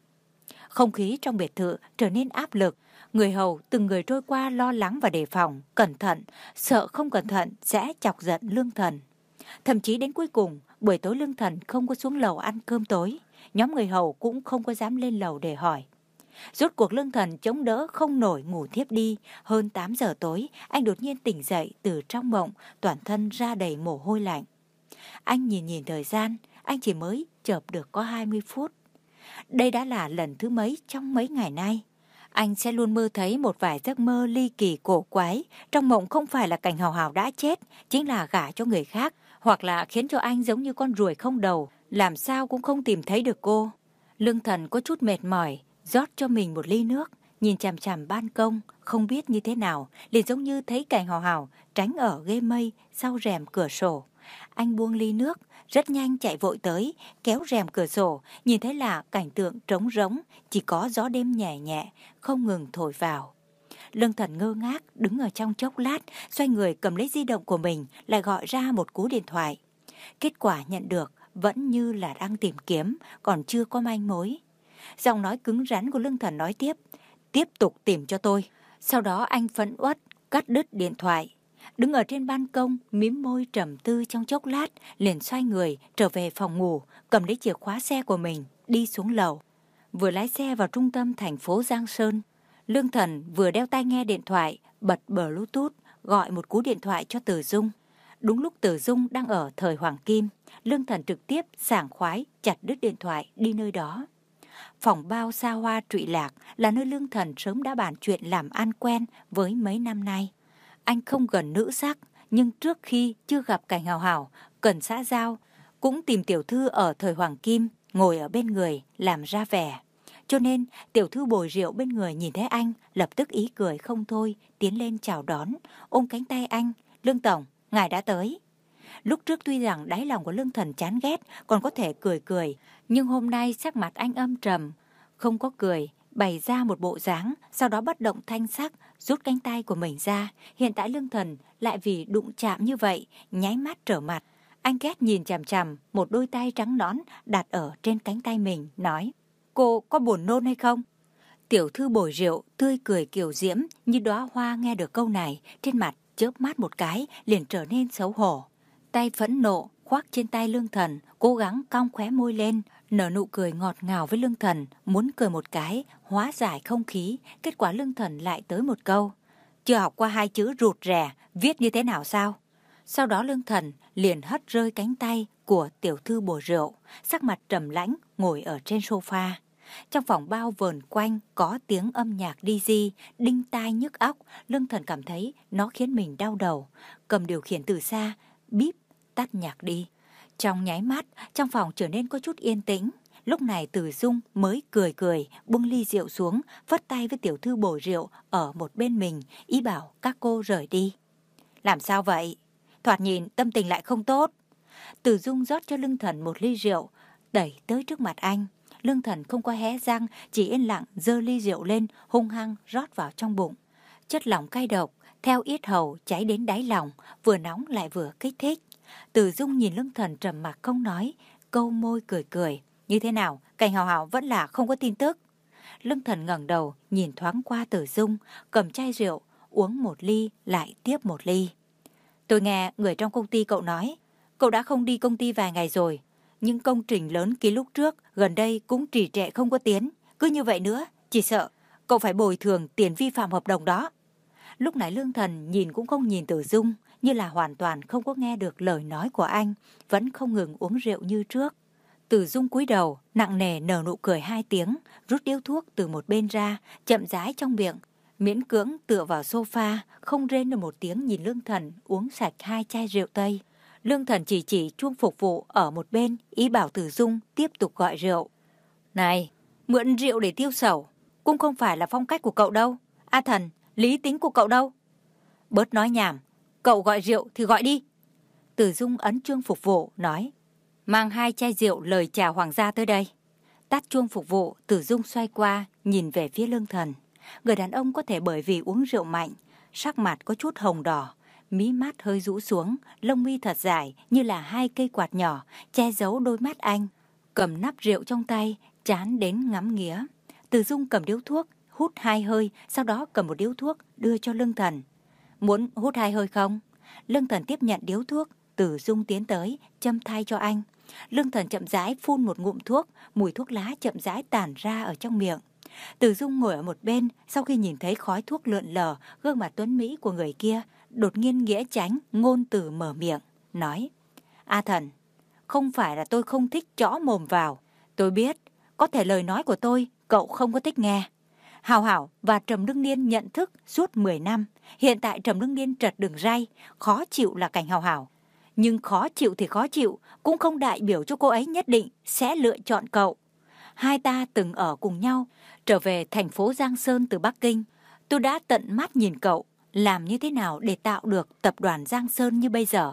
Không khí trong biệt thự trở nên áp lực, người hầu từng người trôi qua lo lắng và đề phòng, cẩn thận, sợ không cẩn thận sẽ chọc giận Lương Thần. Thậm chí đến cuối cùng, buổi tối Lương Thần không có xuống lầu ăn cơm tối, nhóm người hầu cũng không có dám lên lầu để hỏi. Rốt cuộc Lương Thần chống đỡ không nổi ngủ thiếp đi. Hơn tám giờ tối, anh đột nhiên tỉnh dậy từ trong mộng, toàn thân ra đầy mồ hôi lạnh. Anh nhìn nhìn thời gian, anh chỉ mới chợp được có hai mươi phút. Đây đã là lần thứ mấy trong mấy ngày nay. Anh sẽ luôn mơ thấy một vài giấc mơ ly kỳ cổ quái. Trong mộng không phải là Cảnh Hào Hào đã chết, chính là gả cho người khác, hoặc là khiến cho anh giống như con ruồi không đầu, làm sao cũng không tìm thấy được cô. Lương Thần có chút mệt mỏi, rót cho mình một ly nước, nhìn chằm chằm ban công, không biết như thế nào, liền giống như thấy Cảnh Hào Hào tránh ở ghê mây sau rèm cửa sổ. Anh buông ly nước, rất nhanh chạy vội tới, kéo rèm cửa sổ, nhìn thấy là cảnh tượng trống rỗng, chỉ có gió đêm nhẹ nhẹ, không ngừng thổi vào. Lương Thần ngơ ngác, đứng ở trong chốc lát, xoay người cầm lấy di động của mình, lại gọi ra một cú điện thoại. Kết quả nhận được vẫn như là đang tìm kiếm, còn chưa có manh mối. Giọng nói cứng rắn của Lương Thần nói tiếp, tiếp tục tìm cho tôi. Sau đó anh phẫn uất, cắt đứt điện thoại. Đứng ở trên ban công, mím môi trầm tư trong chốc lát, liền xoay người, trở về phòng ngủ, cầm lấy chìa khóa xe của mình, đi xuống lầu. Vừa lái xe vào trung tâm thành phố Giang Sơn, Lương Thần vừa đeo tai nghe điện thoại, bật Bluetooth, gọi một cú điện thoại cho Từ Dung. Đúng lúc Từ Dung đang ở thời Hoàng Kim, Lương Thần trực tiếp sảng khoái chặt đứt điện thoại đi nơi đó. Phòng bao xa hoa trụy lạc là nơi Lương Thần sớm đã bàn chuyện làm ăn quen với mấy năm nay. Anh không gần nữ sắc, nhưng trước khi chưa gặp Cảnh Hào Hào, cần xã giao, cũng tìm tiểu thư ở thời Hoàng Kim, ngồi ở bên người, làm ra vẻ. Cho nên, tiểu thư bồi rượu bên người nhìn thấy anh, lập tức ý cười không thôi, tiến lên chào đón, ôm cánh tay anh. Lương Tổng, ngài đã tới. Lúc trước tuy rằng đáy lòng của Lương Thần chán ghét, còn có thể cười cười, nhưng hôm nay sắc mặt anh âm trầm, không có cười, bày ra một bộ dáng, sau đó bất động thanh sắc, rút cánh tay của mình ra. Hiện tại Lương Thần lại vì đụng chạm như vậy, nháy mắt trở mặt. Anh ghét nhìn chằm chằm một đôi tay trắng nõn đặt ở trên cánh tay mình, nói, cô có buồn nôn hay không? Tiểu thư bồi rượu, tươi cười kiều diễm như đóa hoa nghe được câu này, trên mặt chớp mắt một cái, liền trở nên xấu hổ. Tay phẫn nộ, khoác trên tay Lương Thần, cố gắng cong khóe môi lên, nở nụ cười ngọt ngào với Lương Thần, muốn cười một cái, hóa giải không khí. Kết quả Lương Thần lại tới một câu, chưa học qua hai chữ rụt rè, viết như thế nào sao? Sau đó Lương Thần liền hất rơi cánh tay của tiểu thư bồi rượu, sắc mặt trầm lãnh ngồi ở trên sofa. Trong phòng bao vờn quanh có tiếng âm nhạc đi di, đinh tai nhức óc. Lương Thần cảm thấy nó khiến mình đau đầu, cầm điều khiển từ xa, bíp tắt nhạc đi. Trong nháy mắt, trong phòng trở nên có chút yên tĩnh. Lúc này Từ Dung mới cười cười, buông ly rượu xuống, vất tay với tiểu thư bồi rượu ở một bên mình, ý bảo các cô rời đi. Làm sao vậy? Thoạt nhìn tâm tình lại không tốt. Từ Dung rót cho Lương Thần một ly rượu, đẩy tới trước mặt anh. Lương Thần không có hé răng, chỉ yên lặng giơ ly rượu lên, hung hăng rót vào trong bụng. Chất lỏng cay độc theo yết hầu cháy đến đáy lòng, vừa nóng lại vừa kích thích. Từ Dung nhìn Lương Thần trầm mặc không nói, câu môi cười cười. Như thế nào, Cảnh Hảo Hảo vẫn là không có tin tức. Lương Thần ngẩng đầu nhìn thoáng qua Tử Dung, cầm chai rượu, uống một ly lại tiếp một ly. Tôi nghe người trong công ty cậu nói, cậu đã không đi công ty vài ngày rồi. Những công trình lớn ký lúc trước gần đây cũng trì trệ không có tiến. Cứ như vậy nữa, chỉ sợ cậu phải bồi thường tiền vi phạm hợp đồng đó. Lúc nãy Lương Thần nhìn cũng không nhìn Tử Dung, như là hoàn toàn không có nghe được lời nói của anh, vẫn không ngừng uống rượu như trước. Tử Dung cúi đầu, nặng nề nở nụ cười hai tiếng, rút điếu thuốc từ một bên ra, chậm rãi trong miệng, miễn cưỡng tựa vào sofa, không rên được một tiếng nhìn Lương Thần uống sạch hai chai rượu Tây. Lương Thần chỉ chỉ chuông phục vụ ở một bên, ý bảo Tử Dung tiếp tục gọi rượu. Này, mượn rượu để tiêu sầu, cũng không phải là phong cách của cậu đâu. A Thần, lý tính của cậu đâu? Bớt nói nhảm, cậu gọi rượu thì gọi đi. Tử Dung ấn chuông phục vụ, nói. Mang hai chai rượu lời chào hoàng gia tới đây. Tắt chuông phục vụ, Tử Dung xoay qua, nhìn về phía Lương Thần. Người đàn ông có thể bởi vì uống rượu mạnh, sắc mặt có chút hồng đỏ, mí mắt hơi rũ xuống, lông mi thật dài như là hai cây quạt nhỏ, che giấu đôi mắt anh. Cầm nắp rượu trong tay, chán đến ngắm nghía. Tử Dung cầm điếu thuốc, hút hai hơi, sau đó cầm một điếu thuốc đưa cho Lương Thần. Muốn hút hai hơi không? Lương Thần tiếp nhận điếu thuốc, Tử Dung tiến tới, châm thay cho anh. Lương Thần chậm rãi phun một ngụm thuốc, mùi thuốc lá chậm rãi tản ra ở trong miệng. Tử Dung ngồi ở một bên, sau khi nhìn thấy khói thuốc lượn lờ, gương mặt tuấn mỹ của người kia, đột nhiên nghĩa tránh, ngôn từ mở miệng, nói. A Thần, không phải là tôi không thích chõ mồm vào. Tôi biết, có thể lời nói của tôi, cậu không có thích nghe. Hảo Hảo và Trầm Đương Niên nhận thức suốt mười năm. Hiện tại Trầm Đương Niên trật đường ray, khó chịu là Cảnh Hảo Hảo. Nhưng khó chịu thì khó chịu, cũng không đại biểu cho cô ấy nhất định sẽ lựa chọn cậu. Hai ta từng ở cùng nhau, trở về thành phố Giang Sơn từ Bắc Kinh. Tôi đã tận mắt nhìn cậu làm như thế nào để tạo được tập đoàn Giang Sơn như bây giờ.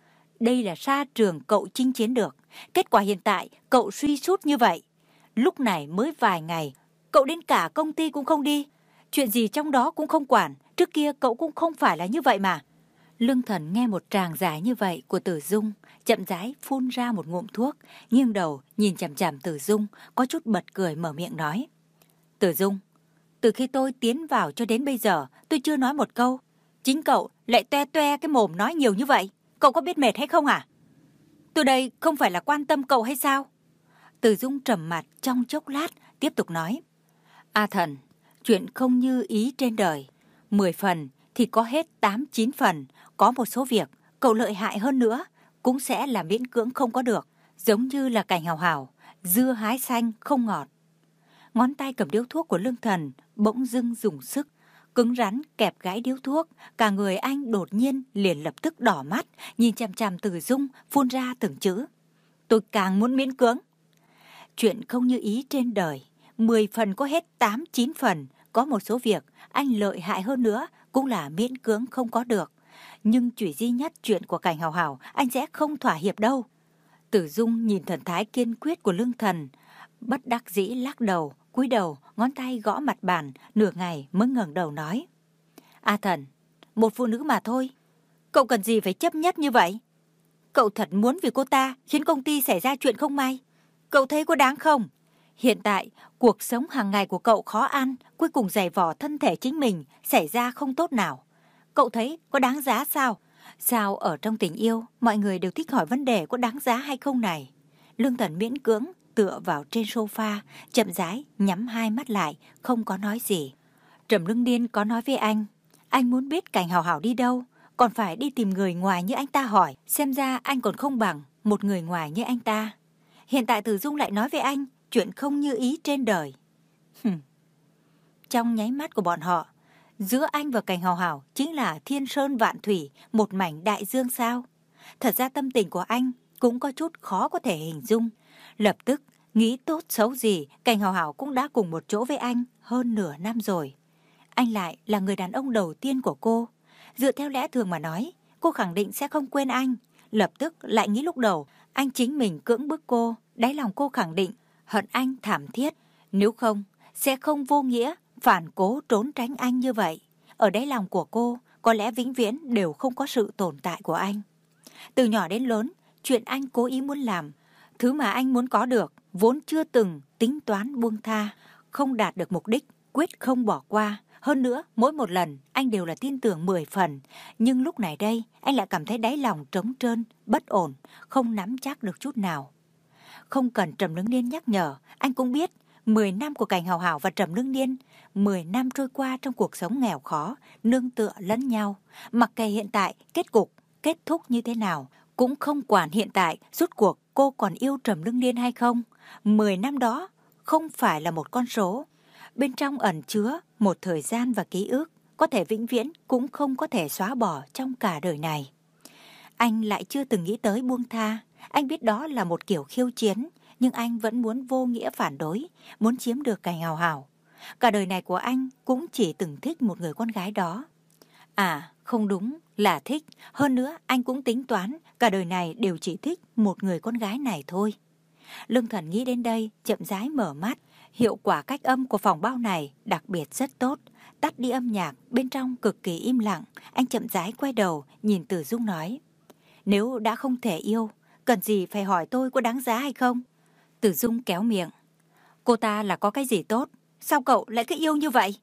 Đây là sa trường cậu chinh chiến được. Kết quả hiện tại cậu suy sút như vậy. Lúc này mới vài ngày, cậu đến cả công ty cũng không đi. Chuyện gì trong đó cũng không quản. Trước kia cậu cũng không phải là như vậy mà. Lương Thần nghe một tràng dài như vậy của Tử Dung, chậm rãi phun ra một ngụm thuốc, nghiêng đầu nhìn chằm chằm Tử Dung, có chút bật cười mở miệng nói. Tử Dung, từ khi tôi tiến vào cho đến bây giờ, tôi chưa nói một câu. Chính cậu lại toe toe cái mồm nói nhiều như vậy. Cậu có biết mệt hay không hả? Tôi đây không phải là quan tâm cậu hay sao? Tử Dung trầm mặt trong chốc lát, tiếp tục nói. A Thần, chuyện không như ý trên đời. Mười phần thì có hết tám chín phần. Có một số việc cậu lợi hại hơn nữa cũng sẽ là miễn cưỡng không có được. Giống như là Cảnh Hảo Hảo, dưa hái xanh không ngọt. Ngón tay cầm điếu thuốc của Lương Thần bỗng dưng dùng sức, cứng rắn kẹp gãy điếu thuốc. Cả người anh đột nhiên liền lập tức đỏ mắt, nhìn chằm chằm Tử Dung, phun ra từng chữ. Tôi càng muốn miễn cưỡng. Chuyện không như ý trên đời, mười phần có hết tám chín phần. Có một số việc anh lợi hại hơn nữa cũng là miễn cưỡng không có được. Nhưng chỉ duy nhất chuyện của Cảnh Hảo Hảo anh sẽ không thỏa hiệp đâu. Tử Dung nhìn thần thái kiên quyết của Lương Thần, bất đắc dĩ lắc đầu, cúi đầu, ngón tay gõ mặt bàn, nửa ngày mới ngẩng đầu nói. A Thần, một phụ nữ mà thôi. Cậu cần gì phải chấp nhất như vậy? Cậu thật muốn vì cô ta khiến công ty xảy ra chuyện không may. Cậu thấy có đáng không? Hiện tại, cuộc sống hàng ngày của cậu khó ăn, cuối cùng giày vò thân thể chính mình xảy ra không tốt nào. Cậu thấy có đáng giá sao? Sao ở trong tình yêu, mọi người đều thích hỏi vấn đề có đáng giá hay không này? Lương Thần miễn cưỡng tựa vào trên sofa, chậm rãi nhắm hai mắt lại, không có nói gì. Trầm Lương Niên có nói với anh, anh muốn biết Cảnh Hảo Hảo đi đâu, còn phải đi tìm người ngoài như anh ta hỏi. Xem ra anh còn không bằng một người ngoài như anh ta. Hiện tại Tử Dung lại nói với anh, chuyện không như ý trên đời. Hừm. Trong nháy mắt của bọn họ, giữa anh và Cảnh Hảo Hảo chính là thiên sơn vạn thủy, một mảnh đại dương sao? Thật ra tâm tình của anh cũng có chút khó có thể hình dung. Lập tức nghĩ tốt xấu gì, Cảnh Hảo Hảo cũng đã cùng một chỗ với anh hơn nửa năm rồi. Anh lại là người đàn ông đầu tiên của cô. Dựa theo lẽ thường mà nói, cô khẳng định sẽ không quên anh. Lập tức lại nghĩ lúc đầu anh chính mình cưỡng bức cô, đáy lòng cô khẳng định hận anh thảm thiết. Nếu không, sẽ không vô nghĩa phản cố trốn tránh anh như vậy. Ở đáy lòng của cô, có lẽ vĩnh viễn đều không có sự tồn tại của anh. Từ nhỏ đến lớn, chuyện anh cố ý muốn làm, thứ mà anh muốn có được, vốn chưa từng tính toán buông tha, không đạt được mục đích, quyết không bỏ qua. Hơn nữa, mỗi một lần anh đều là tin tưởng mười phần. Nhưng lúc này đây, anh lại cảm thấy đáy lòng trống trơn, bất ổn, không nắm chắc được chút nào. Không cần Trầm Lương Niên nhắc nhở, anh cũng biết mười năm của Cảnh Hào Hào và Trầm Lương Niên, mười năm trôi qua trong cuộc sống nghèo khó, nương tựa lẫn nhau. Mặc kệ hiện tại kết cục, kết thúc như thế nào, cũng không quản hiện tại rốt cuộc cô còn yêu Trầm Lương Niên hay không. Mười năm đó không phải là một con số. Bên trong ẩn chứa một thời gian và ký ức, có thể vĩnh viễn cũng không có thể xóa bỏ trong cả đời này. Anh lại chưa từng nghĩ tới buông tha. Anh biết đó là một kiểu khiêu chiến, nhưng anh vẫn muốn vô nghĩa phản đối, muốn chiếm được Cảnh Hào Hào. Cả đời này của anh cũng chỉ từng thích một người con gái đó. À, không đúng, là thích. Hơn nữa, anh cũng tính toán cả đời này đều chỉ thích một người con gái này thôi. Lương Thần nghĩ đến đây, chậm rãi mở mắt. Hiệu quả cách âm của phòng bao này đặc biệt rất tốt. Tắt đi âm nhạc, bên trong cực kỳ im lặng. Anh chậm rãi quay đầu, nhìn Tử Dung nói: nếu đã không thể yêu, cần gì phải hỏi tôi có đáng giá hay không? Tử Dung kéo miệng: cô ta là có cái gì tốt? Sao cậu lại cứ yêu như vậy?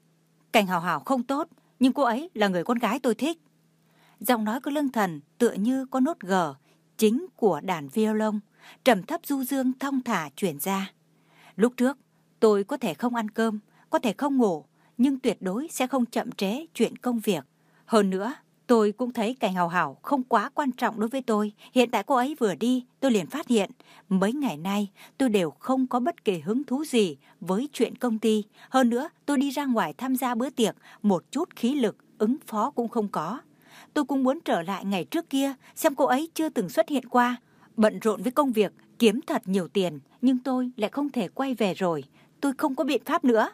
Cảnh Hào Hào không tốt, nhưng cô ấy là người con gái tôi thích. Giọng nói của Lương Thần tựa như có nốt G chính của đàn violon, trầm thấp du dương thong thả chuyển ra. Lúc trước, tôi có thể không ăn cơm, có thể không ngủ, nhưng tuyệt đối sẽ không chậm trễ chuyện công việc. Hơn nữa, tôi cũng thấy Cảnh Hào Hào không quá quan trọng đối với tôi. Hiện tại cô ấy vừa đi, tôi liền phát hiện. Mấy ngày nay, tôi đều không có bất kỳ hứng thú gì với chuyện công ty. Hơn nữa, tôi đi ra ngoài tham gia bữa tiệc, một chút khí lực, ứng phó cũng không có. Tôi cũng muốn trở lại ngày trước kia, xem cô ấy chưa từng xuất hiện qua. Bận rộn với công việc, kiếm thật nhiều tiền, nhưng tôi lại không thể quay về rồi. Tôi không có biện pháp nữa.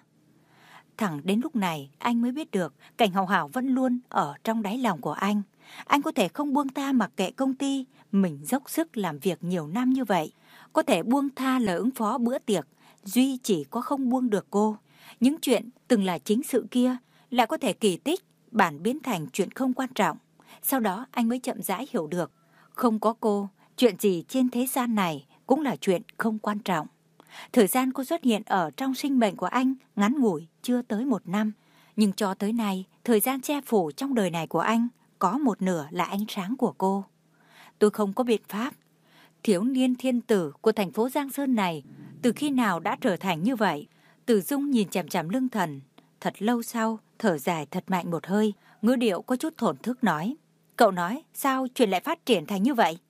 Thẳng đến lúc này, anh mới biết được Cảnh Hào Hào vẫn luôn ở trong đáy lòng của anh. Anh có thể không buông tha mặc kệ công ty, mình dốc sức làm việc nhiều năm như vậy. Có thể buông tha lời ứng phó bữa tiệc, duy chỉ có không buông được cô. Những chuyện từng là chính sự kia, lại có thể kỳ tích, bản biến thành chuyện không quan trọng. Sau đó anh mới chậm rãi hiểu được, không có cô, chuyện gì trên thế gian này cũng là chuyện không quan trọng. Thời gian cô xuất hiện ở trong sinh mệnh của anh ngắn ngủi chưa tới một năm. Nhưng cho tới nay, thời gian che phủ trong đời này của anh có một nửa là ánh sáng của cô. Tôi không có biện pháp. Thiếu niên thiên tử của thành phố Giang Sơn này từ khi nào đã trở thành như vậy? Tử Dung nhìn chằm chằm Lương Thần. Thật lâu sau, thở dài thật mạnh một hơi, ngữ điệu có chút thổn thức nói: cậu nói sao chuyện lại phát triển thành như vậy?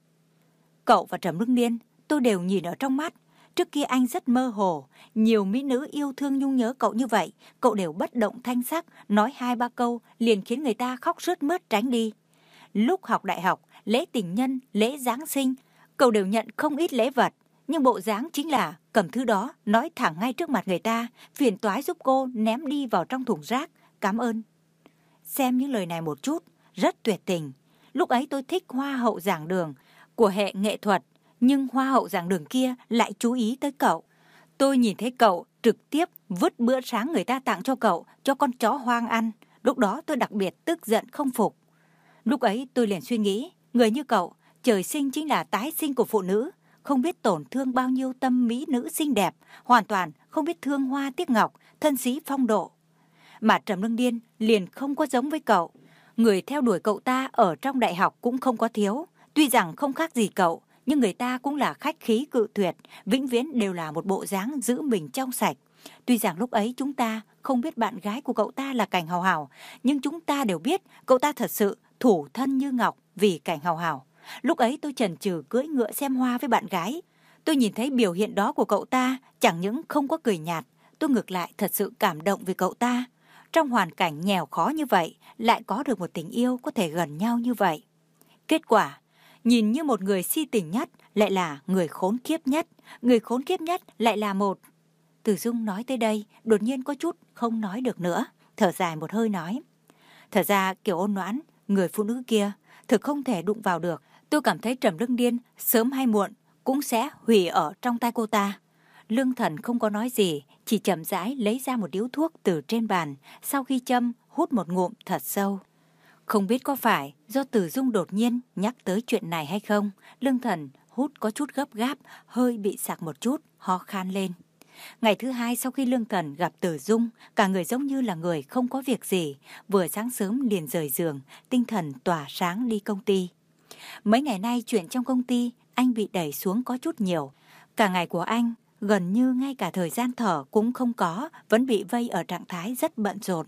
Cậu và Trầm Lương Niên tôi đều nhìn ở trong mắt. Trước kia anh rất mơ hồ, nhiều mỹ nữ yêu thương nhung nhớ cậu như vậy, cậu đều bất động thanh sắc, nói hai ba câu liền khiến người ta khóc rướt mướt tránh đi. Lúc học đại học, lễ tình nhân, lễ Giáng sinh, cậu đều nhận không ít lễ vật, nhưng bộ dáng chính là cầm thứ đó nói thẳng ngay trước mặt người ta, phiền toái giúp cô ném đi vào trong thùng rác, cảm ơn. Xem những lời này một chút, rất tuyệt tình. Lúc ấy tôi thích hoa hậu giảng đường của hệ nghệ thuật, nhưng hoa hậu giảng đường kia lại chú ý tới cậu. Tôi nhìn thấy cậu trực tiếp vứt bữa sáng người ta tặng cho cậu, cho con chó hoang ăn. Lúc đó tôi đặc biệt tức giận không phục. Lúc ấy tôi liền suy nghĩ, người như cậu, trời sinh chính là tái sinh của phụ nữ, không biết tổn thương bao nhiêu tâm mỹ nữ xinh đẹp, hoàn toàn không biết thương hoa tiếc ngọc, thân sĩ phong độ. Mà Trầm Lương Niên liền không có giống với cậu. Người theo đuổi cậu ta ở trong đại học cũng không có thiếu. Tuy rằng không khác gì cậu, nhưng người ta cũng là khách khí cự tuyệt, vĩnh viễn đều là một bộ dáng giữ mình trong sạch. Tuy rằng lúc ấy chúng ta không biết bạn gái của cậu ta là Cảnh Hào Hào, nhưng chúng ta đều biết cậu ta thật sự thủ thân như ngọc vì Cảnh Hào Hào. Lúc ấy tôi chần chừ cưỡi ngựa xem hoa với bạn gái. Tôi nhìn thấy biểu hiện đó của cậu ta, chẳng những không có cười nhạt, tôi ngược lại thật sự cảm động vì cậu ta. Trong hoàn cảnh nghèo khó như vậy, lại có được một tình yêu có thể gần nhau như vậy. Kết quả, nhìn như một người si tình nhất, lại là người khốn kiếp nhất. Người khốn kiếp nhất lại là một... Tử Dung nói tới đây, đột nhiên có chút không nói được nữa. Thở dài một hơi nói: thật ra Kiều Ôn Noãn, người phụ nữ kia, thực không thể đụng vào được. Tôi cảm thấy Trầm Lương Niên sớm hay muộn cũng sẽ hủy ở trong tay cô ta. Lương Thần không có nói gì, chỉ chậm rãi lấy ra một điếu thuốc từ trên bàn, sau khi châm, hút một ngụm thật sâu. Không biết có phải do Tử Dung đột nhiên nhắc tới chuyện này hay không, Lương Thần hút có chút gấp gáp, hơi bị sặc một chút, ho khan lên. Ngày thứ hai sau khi Lương Thần gặp Tử Dung, cả người giống như là người không có việc gì, vừa sáng sớm liền rời giường, tinh thần tỏa sáng đi công ty. Mấy ngày nay chuyện trong công ty anh bị đẩy xuống có chút nhiều. Cả ngày của anh gần như ngay cả thời gian thở cũng không có, vẫn bị vây ở trạng thái rất bận rộn.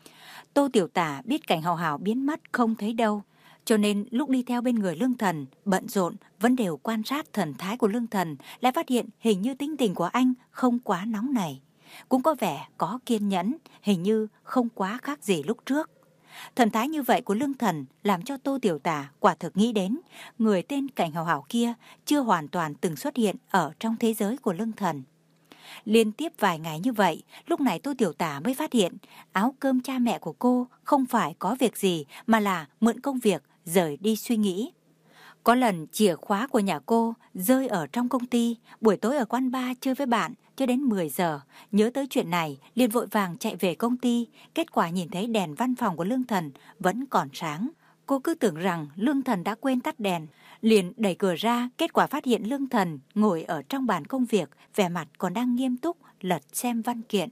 Tô Tiểu Tả biết Cảnh Hào Hào biến mất không thấy đâu, cho nên lúc đi theo bên người Lương Thần bận rộn vẫn đều quan sát thần thái của Lương Thần, lại phát hiện hình như tính tình của anh không quá nóng nảy, cũng có vẻ có kiên nhẫn, hình như không quá khác gì lúc trước. Thần thái như vậy của Lương Thần làm cho Tô Tiểu Tả quả thực nghĩ đến người tên Cảnh Hào Hào kia chưa hoàn toàn từng xuất hiện ở trong thế giới của Lương Thần. Liên tiếp vài ngày như vậy, lúc này Tô Tiểu Tả mới phát hiện áo cơm cha mẹ của cô không phải có việc gì mà là mượn công việc rời đi suy nghĩ. Có lần chìa khóa của nhà cô rơi ở trong công ty, buổi tối ở quán bar chơi với bạn cho đến mười giờ, nhớ tới chuyện này liền vội vàng chạy về công ty, kết quả nhìn thấy đèn văn phòng của Lương Thần vẫn còn sáng. Cô cứ tưởng rằng Lương Thần đã quên tắt đèn, liền đẩy cửa ra, kết quả phát hiện Lương Thần ngồi ở trong bàn công việc, vẻ mặt còn đang nghiêm túc lật xem văn kiện.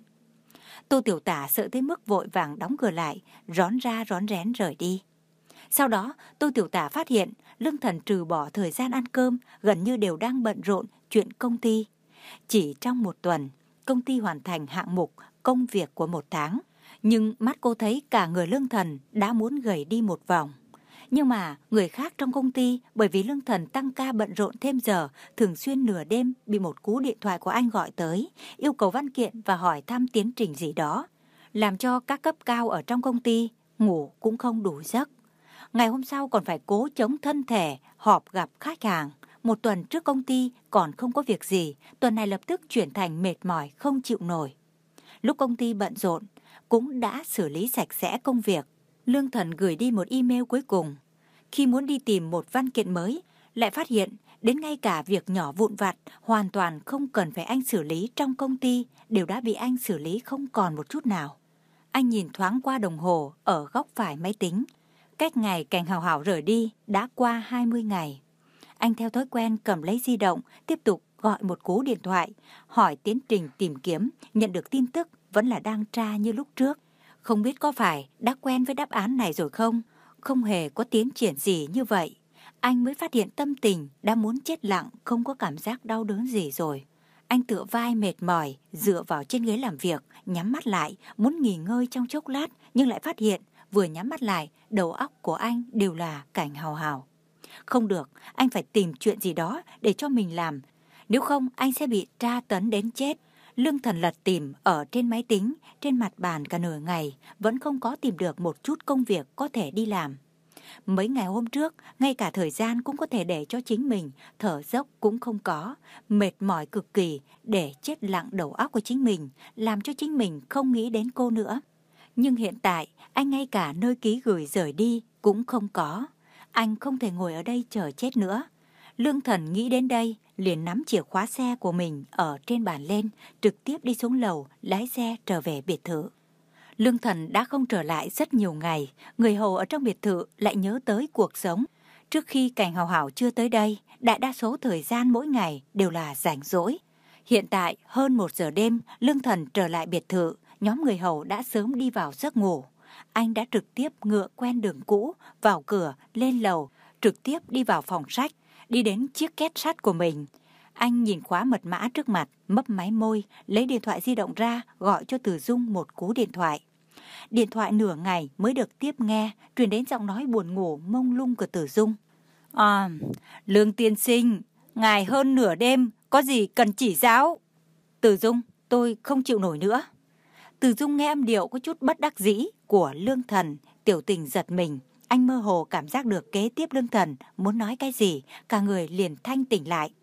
Tô Tiểu Tả sợ tới mức vội vàng đóng cửa lại, rón ra rón rén rời đi. Sau đó, Tô Tiểu Tả phát hiện Lương Thần trừ bỏ thời gian ăn cơm gần như đều đang bận rộn chuyện công ty. Chỉ trong một tuần, công ty hoàn thành hạng mục công việc của một tháng. Nhưng mắt cô thấy cả người Lương Thần đã muốn gầy đi một vòng. Nhưng mà người khác trong công ty bởi vì Lương Thần tăng ca bận rộn thêm giờ, thường xuyên nửa đêm bị một cú điện thoại của anh gọi tới, yêu cầu văn kiện và hỏi thăm tiến trình gì đó, làm cho các cấp cao ở trong công ty ngủ cũng không đủ giấc. Ngày hôm sau còn phải cố chống thân thể, họp gặp khách hàng. Một tuần trước công ty còn không có việc gì, tuần này lập tức chuyển thành mệt mỏi không chịu nổi. Lúc công ty bận rộn, cũng đã xử lý sạch sẽ công việc. Lương Thần gửi đi một email cuối cùng. Khi muốn đi tìm một văn kiện mới, lại phát hiện đến ngay cả việc nhỏ vụn vặt hoàn toàn không cần phải anh xử lý trong công ty đều đã bị anh xử lý không còn một chút nào. Anh nhìn thoáng qua đồng hồ ở góc phải máy tính. Cách ngày Cảnh Hào Hào rời đi đã qua hai mươi ngày. Anh theo thói quen cầm lấy di động, tiếp tục gọi một cú điện thoại, hỏi tiến trình tìm kiếm, nhận được tin tức vẫn là đang tra như lúc trước. Không biết có phải đã quen với đáp án này rồi không? Không hề có tiến triển gì như vậy. Anh mới phát hiện tâm tình đã muốn chết lặng, không có cảm giác đau đớn gì rồi. Anh tựa vai mệt mỏi, dựa vào trên ghế làm việc, nhắm mắt lại, muốn nghỉ ngơi trong chốc lát, nhưng lại phát hiện vừa nhắm mắt lại, đầu óc của anh đều là Cảnh Hào Hào. Không được, anh phải tìm chuyện gì đó để cho mình làm. Nếu không, anh sẽ bị tra tấn đến chết. Lương Thần lật tìm ở trên máy tính, trên mặt bàn cả nửa ngày, vẫn không có tìm được một chút công việc có thể đi làm. Mấy ngày hôm trước, ngay cả thời gian cũng có thể để cho chính mình, thở dốc cũng không có, mệt mỏi cực kỳ để chết lặng đầu óc của chính mình, làm cho chính mình không nghĩ đến cô nữa. Nhưng hiện tại, anh ngay cả nơi ký gửi rời đi cũng không có. Anh không thể ngồi ở đây chờ chết nữa. Lương Thần nghĩ đến đây, liền nắm chìa khóa xe của mình ở trên bàn lên, trực tiếp đi xuống lầu, lái xe trở về biệt thự. Lương Thần đã không trở lại rất nhiều ngày, người hầu ở trong biệt thự lại nhớ tới cuộc sống. Trước khi Cảnh Hào Hào chưa tới đây, đại đa số thời gian mỗi ngày đều là rảnh rỗi. Hiện tại, hơn một giờ đêm, Lương Thần trở lại biệt thự, nhóm người hầu đã sớm đi vào giấc ngủ. Anh đã trực tiếp ngựa quen đường cũ, vào cửa, lên lầu, trực tiếp đi vào phòng sách, đi đến chiếc két sắt của mình. Anh nhìn khóa mật mã trước mặt, mấp máy môi, lấy điện thoại di động ra, gọi cho Từ Dung một cú điện thoại. Điện thoại nửa ngày mới được tiếp nghe, truyền đến giọng nói buồn ngủ mông lung của Từ Dung. À, Lương tiên sinh, ngài hơn nửa đêm, có gì cần chỉ giáo? Từ Dung, tôi không chịu nổi nữa. Từ Dung nghe âm điệu có chút bất đắc dĩ của Lương Thần, tiểu tình giật mình. Anh mơ hồ cảm giác được kế tiếp Lương Thần muốn nói cái gì, cả người liền thanh tỉnh lại.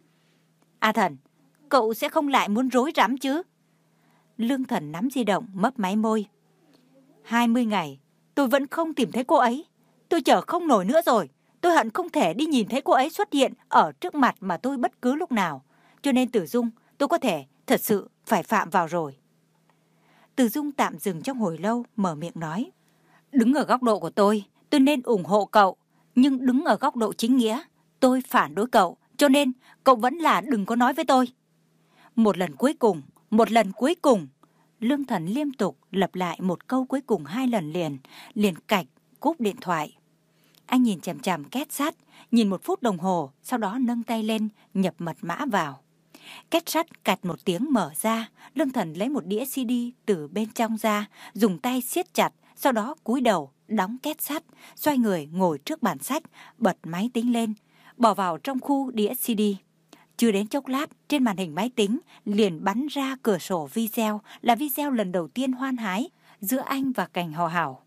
A Thần, cậu sẽ không lại muốn rối rắm chứ? Lương Thần nắm di động, mấp máy môi. Hai mươi ngày, tôi vẫn không tìm thấy cô ấy. Tôi chờ không nổi nữa rồi. Tôi hận không thể đi nhìn thấy cô ấy xuất hiện ở trước mặt mà tôi bất cứ lúc nào. Cho nên Từ Dung, tôi có thể thật sự phải phạm vào rồi. Từ Dung tạm dừng trong hồi lâu, mở miệng nói. Đứng ở góc độ của tôi, tôi nên ủng hộ cậu. Nhưng đứng ở góc độ chính nghĩa, tôi phản đối cậu, Cho nên, cậu vẫn là đừng có nói với tôi. Một lần cuối cùng, một lần cuối cùng. Lương Thần liên tục lặp lại một câu cuối cùng hai lần liền, liền cạch, cúp điện thoại. Anh nhìn chằm chằm két sắt, nhìn một phút đồng hồ, sau đó nâng tay lên, nhập mật mã vào. Két sắt cạch một tiếng mở ra, Lương Thần lấy một đĩa xê đê từ bên trong ra, dùng tay siết chặt, sau đó cúi đầu, đóng két sắt, xoay người ngồi trước bàn sách, bật máy tính lên, bỏ vào trong khu đĩa xê đê. Chưa đến chốc lát, trên màn hình máy tính liền bắn ra cửa sổ video, là video lần đầu tiên hoan hái giữa anh và Cảnh Hào Hảo.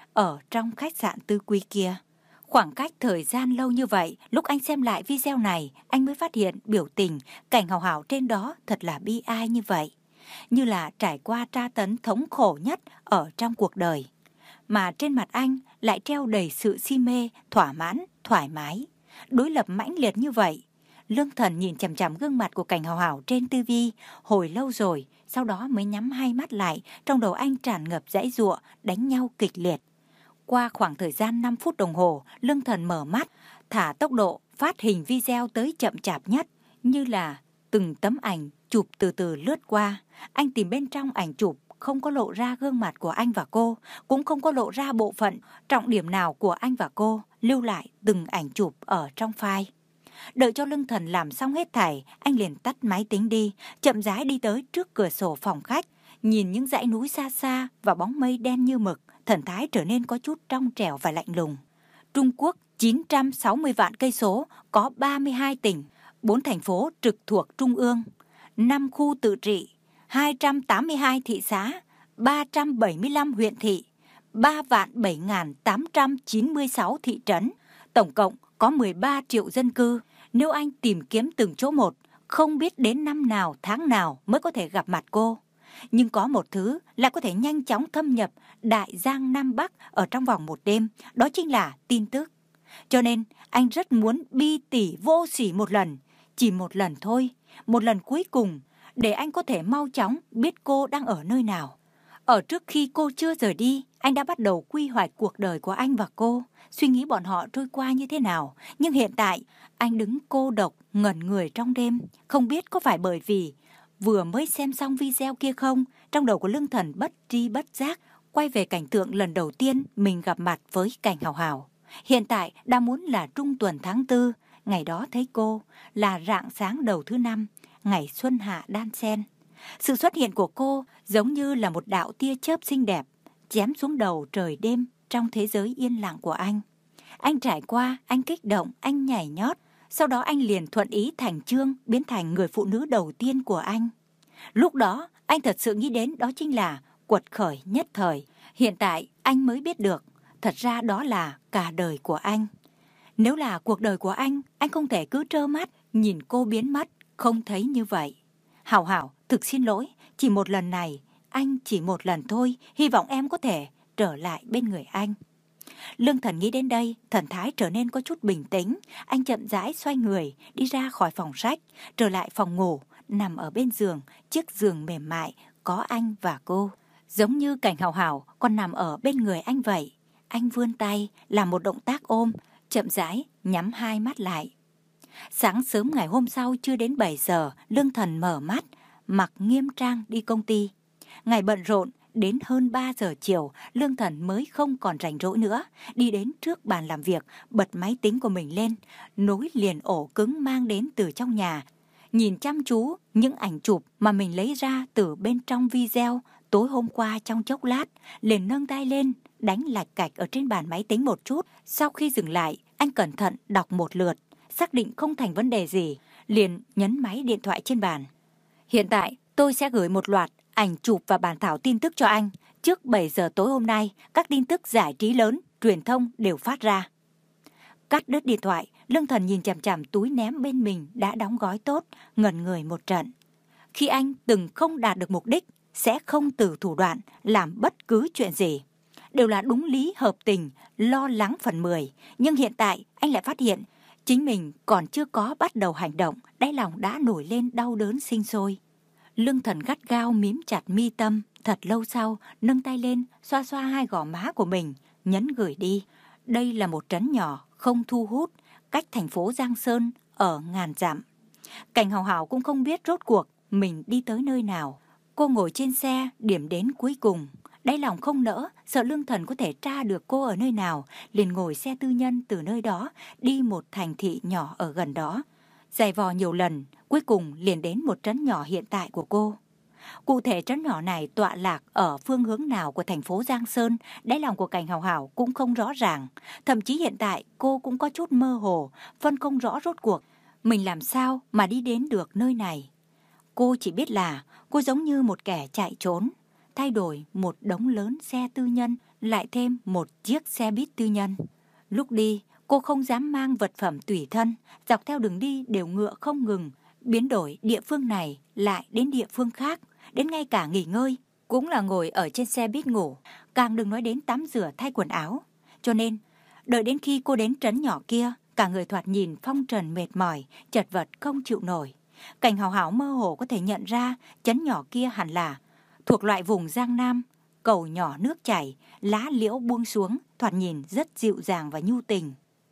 Ở trong khách sạn Tư Quy kia, khoảng cách thời gian lâu như vậy, lúc anh xem lại video này, anh mới phát hiện biểu tình Cảnh Hào Hảo trên đó thật là bi ai như vậy. Như là trải qua tra tấn thống khổ nhất ở trong cuộc đời. Mà trên mặt anh lại treo đầy sự si mê, thỏa mãn, thoải mái. Đối lập mãnh liệt như vậy. Lương Thần nhìn chằm chằm gương mặt của Cảnh Hào Hảo trên tivi hồi lâu rồi, sau đó mới nhắm hai mắt lại, trong đầu anh tràn ngập giãy giụa, đánh nhau kịch liệt. Qua khoảng thời gian năm phút đồng hồ, Lương Thần mở mắt, thả tốc độ phát hình video tới chậm chạp nhất, như là từng tấm ảnh chụp từ từ lướt qua. Anh tìm bên trong ảnh chụp, không có lộ ra gương mặt của anh và cô, cũng không có lộ ra bộ phận trọng điểm nào của anh và cô, lưu lại từng ảnh chụp ở trong file. Đợi cho Lương Thần làm xong hết thảy, anh liền tắt máy tính đi, chậm rãi đi tới trước cửa sổ phòng khách, nhìn những dãy núi xa xa và bóng mây đen như mực, thần thái trở nên có chút trong trẻo và lạnh lùng. Trung Quốc chín trăm sáu mươi vạn cây số, có ba mươi hai tỉnh, bốn thành phố trực thuộc trung ương, năm khu tự trị, hai trăm tám mươi hai thị xã, ba trăm bảy mươi lăm huyện thị, ba vạn bảy nghìn tám trăm chín mươi sáu thị trấn, tổng cộng có mười ba triệu dân cư. Nếu anh tìm kiếm từng chỗ một, không biết đến năm nào tháng nào mới có thể gặp mặt cô. Nhưng có một thứ là có thể nhanh chóng thâm nhập đại giang Nam Bắc ở trong vòng một đêm, đó chính là tin tức. Cho nên anh rất muốn bi tỷ vô sỉ một lần, chỉ một lần thôi, một lần cuối cùng, để anh có thể mau chóng biết cô đang ở nơi nào. Ở trước khi cô chưa rời đi, anh đã bắt đầu quy hoạch cuộc đời của anh và cô, suy nghĩ bọn họ trôi qua như thế nào. Nhưng hiện tại, anh đứng cô độc, ngẩn người trong đêm, không biết có phải bởi vì vừa mới xem xong video kia không, trong đầu của Lương Thần bất tri bất giác, quay về cảnh tượng lần đầu tiên mình gặp mặt với Cảnh Hào Hảo. Hiện tại đã muốn là trung tuần tháng tư, ngày đó thấy cô là rạng sáng đầu thứ năm, ngày xuân hạ đan xen. Sự xuất hiện của cô giống như là một đạo tia chớp xinh đẹp, chém xuống đầu trời đêm trong thế giới yên lặng của anh. Anh trải qua, anh kích động, anh nhảy nhót, sau đó anh liền thuận ý thành chương, biến thành người phụ nữ đầu tiên của anh. Lúc đó, anh thật sự nghĩ đến đó chính là quật khởi nhất thời. Hiện tại, anh mới biết được, thật ra đó là cả đời của anh. Nếu là cuộc đời của anh, anh không thể cứ trơ mắt, nhìn cô biến mất, không thấy như vậy. Hảo Hảo, thực xin lỗi, chỉ một lần này, anh chỉ một lần thôi, hy vọng em có thể trở lại bên người anh. Lương Thần nghĩ đến đây, thần thái trở nên có chút bình tĩnh. Anh chậm rãi xoay người, đi ra khỏi phòng sách, trở lại phòng ngủ, nằm ở bên giường, chiếc giường mềm mại, có anh và cô. Giống như Cảnh Hào Hảo còn nằm ở bên người anh vậy. Anh vươn tay, làm một động tác ôm, chậm rãi, nhắm hai mắt lại. Sáng sớm ngày hôm sau chưa đến bảy giờ, Lương Thần mở mắt, mặc nghiêm trang đi công ty. Ngày bận rộn, đến hơn ba giờ chiều, Lương Thần mới không còn rảnh rỗi nữa. Đi đến trước bàn làm việc, bật máy tính của mình lên, nối liền ổ cứng mang đến từ trong nhà. Nhìn chăm chú những ảnh chụp mà mình lấy ra từ bên trong video tối hôm qua trong chốc lát, liền nâng tay lên, đánh lạch cạch ở trên bàn máy tính một chút. Sau khi dừng lại, anh cẩn thận đọc một lượt, xác định không thành vấn đề gì, liền nhấn máy điện thoại trên bàn. Hiện tại, tôi sẽ gửi một loạt ảnh chụp và bản thảo tin tức cho anh. Trước bảy giờ tối hôm nay, các tin tức giải trí lớn, truyền thông đều phát ra. Cắt đứt điện thoại, Lương Thần nhìn chằm chằm túi ném bên mình đã đóng gói tốt, ngẩn người một trận. Khi anh từng không đạt được mục đích, sẽ không từ thủ đoạn làm bất cứ chuyện gì. Đều là đúng lý hợp tình, lo lắng phần mười. Nhưng hiện tại, anh lại phát hiện chính mình còn chưa có bắt đầu hành động, đáy lòng đã nổi lên đau đớn sinh sôi. Lương Thần gắt gao mím chặt mi tâm, thật lâu sau, nâng tay lên, xoa xoa hai gò má của mình, nhấn gửi đi. Đây là một trấn nhỏ, không thu hút, cách thành phố Giang Sơn ở ngàn dặm. Cảnh Hào Hào cũng không biết rốt cuộc mình đi tới nơi nào. Cô ngồi trên xe, điểm đến cuối cùng. Đáy lòng không nỡ, sợ Lương Thần có thể tra được cô ở nơi nào, liền ngồi xe tư nhân từ nơi đó, đi một thành thị nhỏ ở gần đó. Giày vò nhiều lần, cuối cùng liền đến một trấn nhỏ hiện tại của cô. Cụ thể trấn nhỏ này tọa lạc ở phương hướng nào của thành phố Giang Sơn, đáy lòng của Cảnh Hào Hào cũng không rõ ràng. Thậm chí hiện tại cô cũng có chút mơ hồ, phân không rõ rốt cuộc mình làm sao mà đi đến được nơi này. Cô chỉ biết là cô giống như một kẻ chạy trốn, thay đổi một đống lớn xe tư nhân, lại thêm một chiếc xe buýt tư nhân. Lúc đi, cô không dám mang vật phẩm tùy thân, dọc theo đường đi đều ngựa không ngừng, biến đổi địa phương này lại đến địa phương khác, đến ngay cả nghỉ ngơi cũng là ngồi ở trên xe buýt ngủ, càng đừng nói đến tắm rửa thay quần áo. Cho nên, đợi đến khi cô đến trấn nhỏ kia, cả người thoạt nhìn phong trần mệt mỏi, chật vật không chịu nổi. Cảnh Hào Hào mơ hồ có thể nhận ra trấn nhỏ kia hẳn là thuộc loại vùng Giang Nam, cầu nhỏ nước chảy, lá liễu buông xuống, thoạt nhìn rất dịu dàng và nhu tình.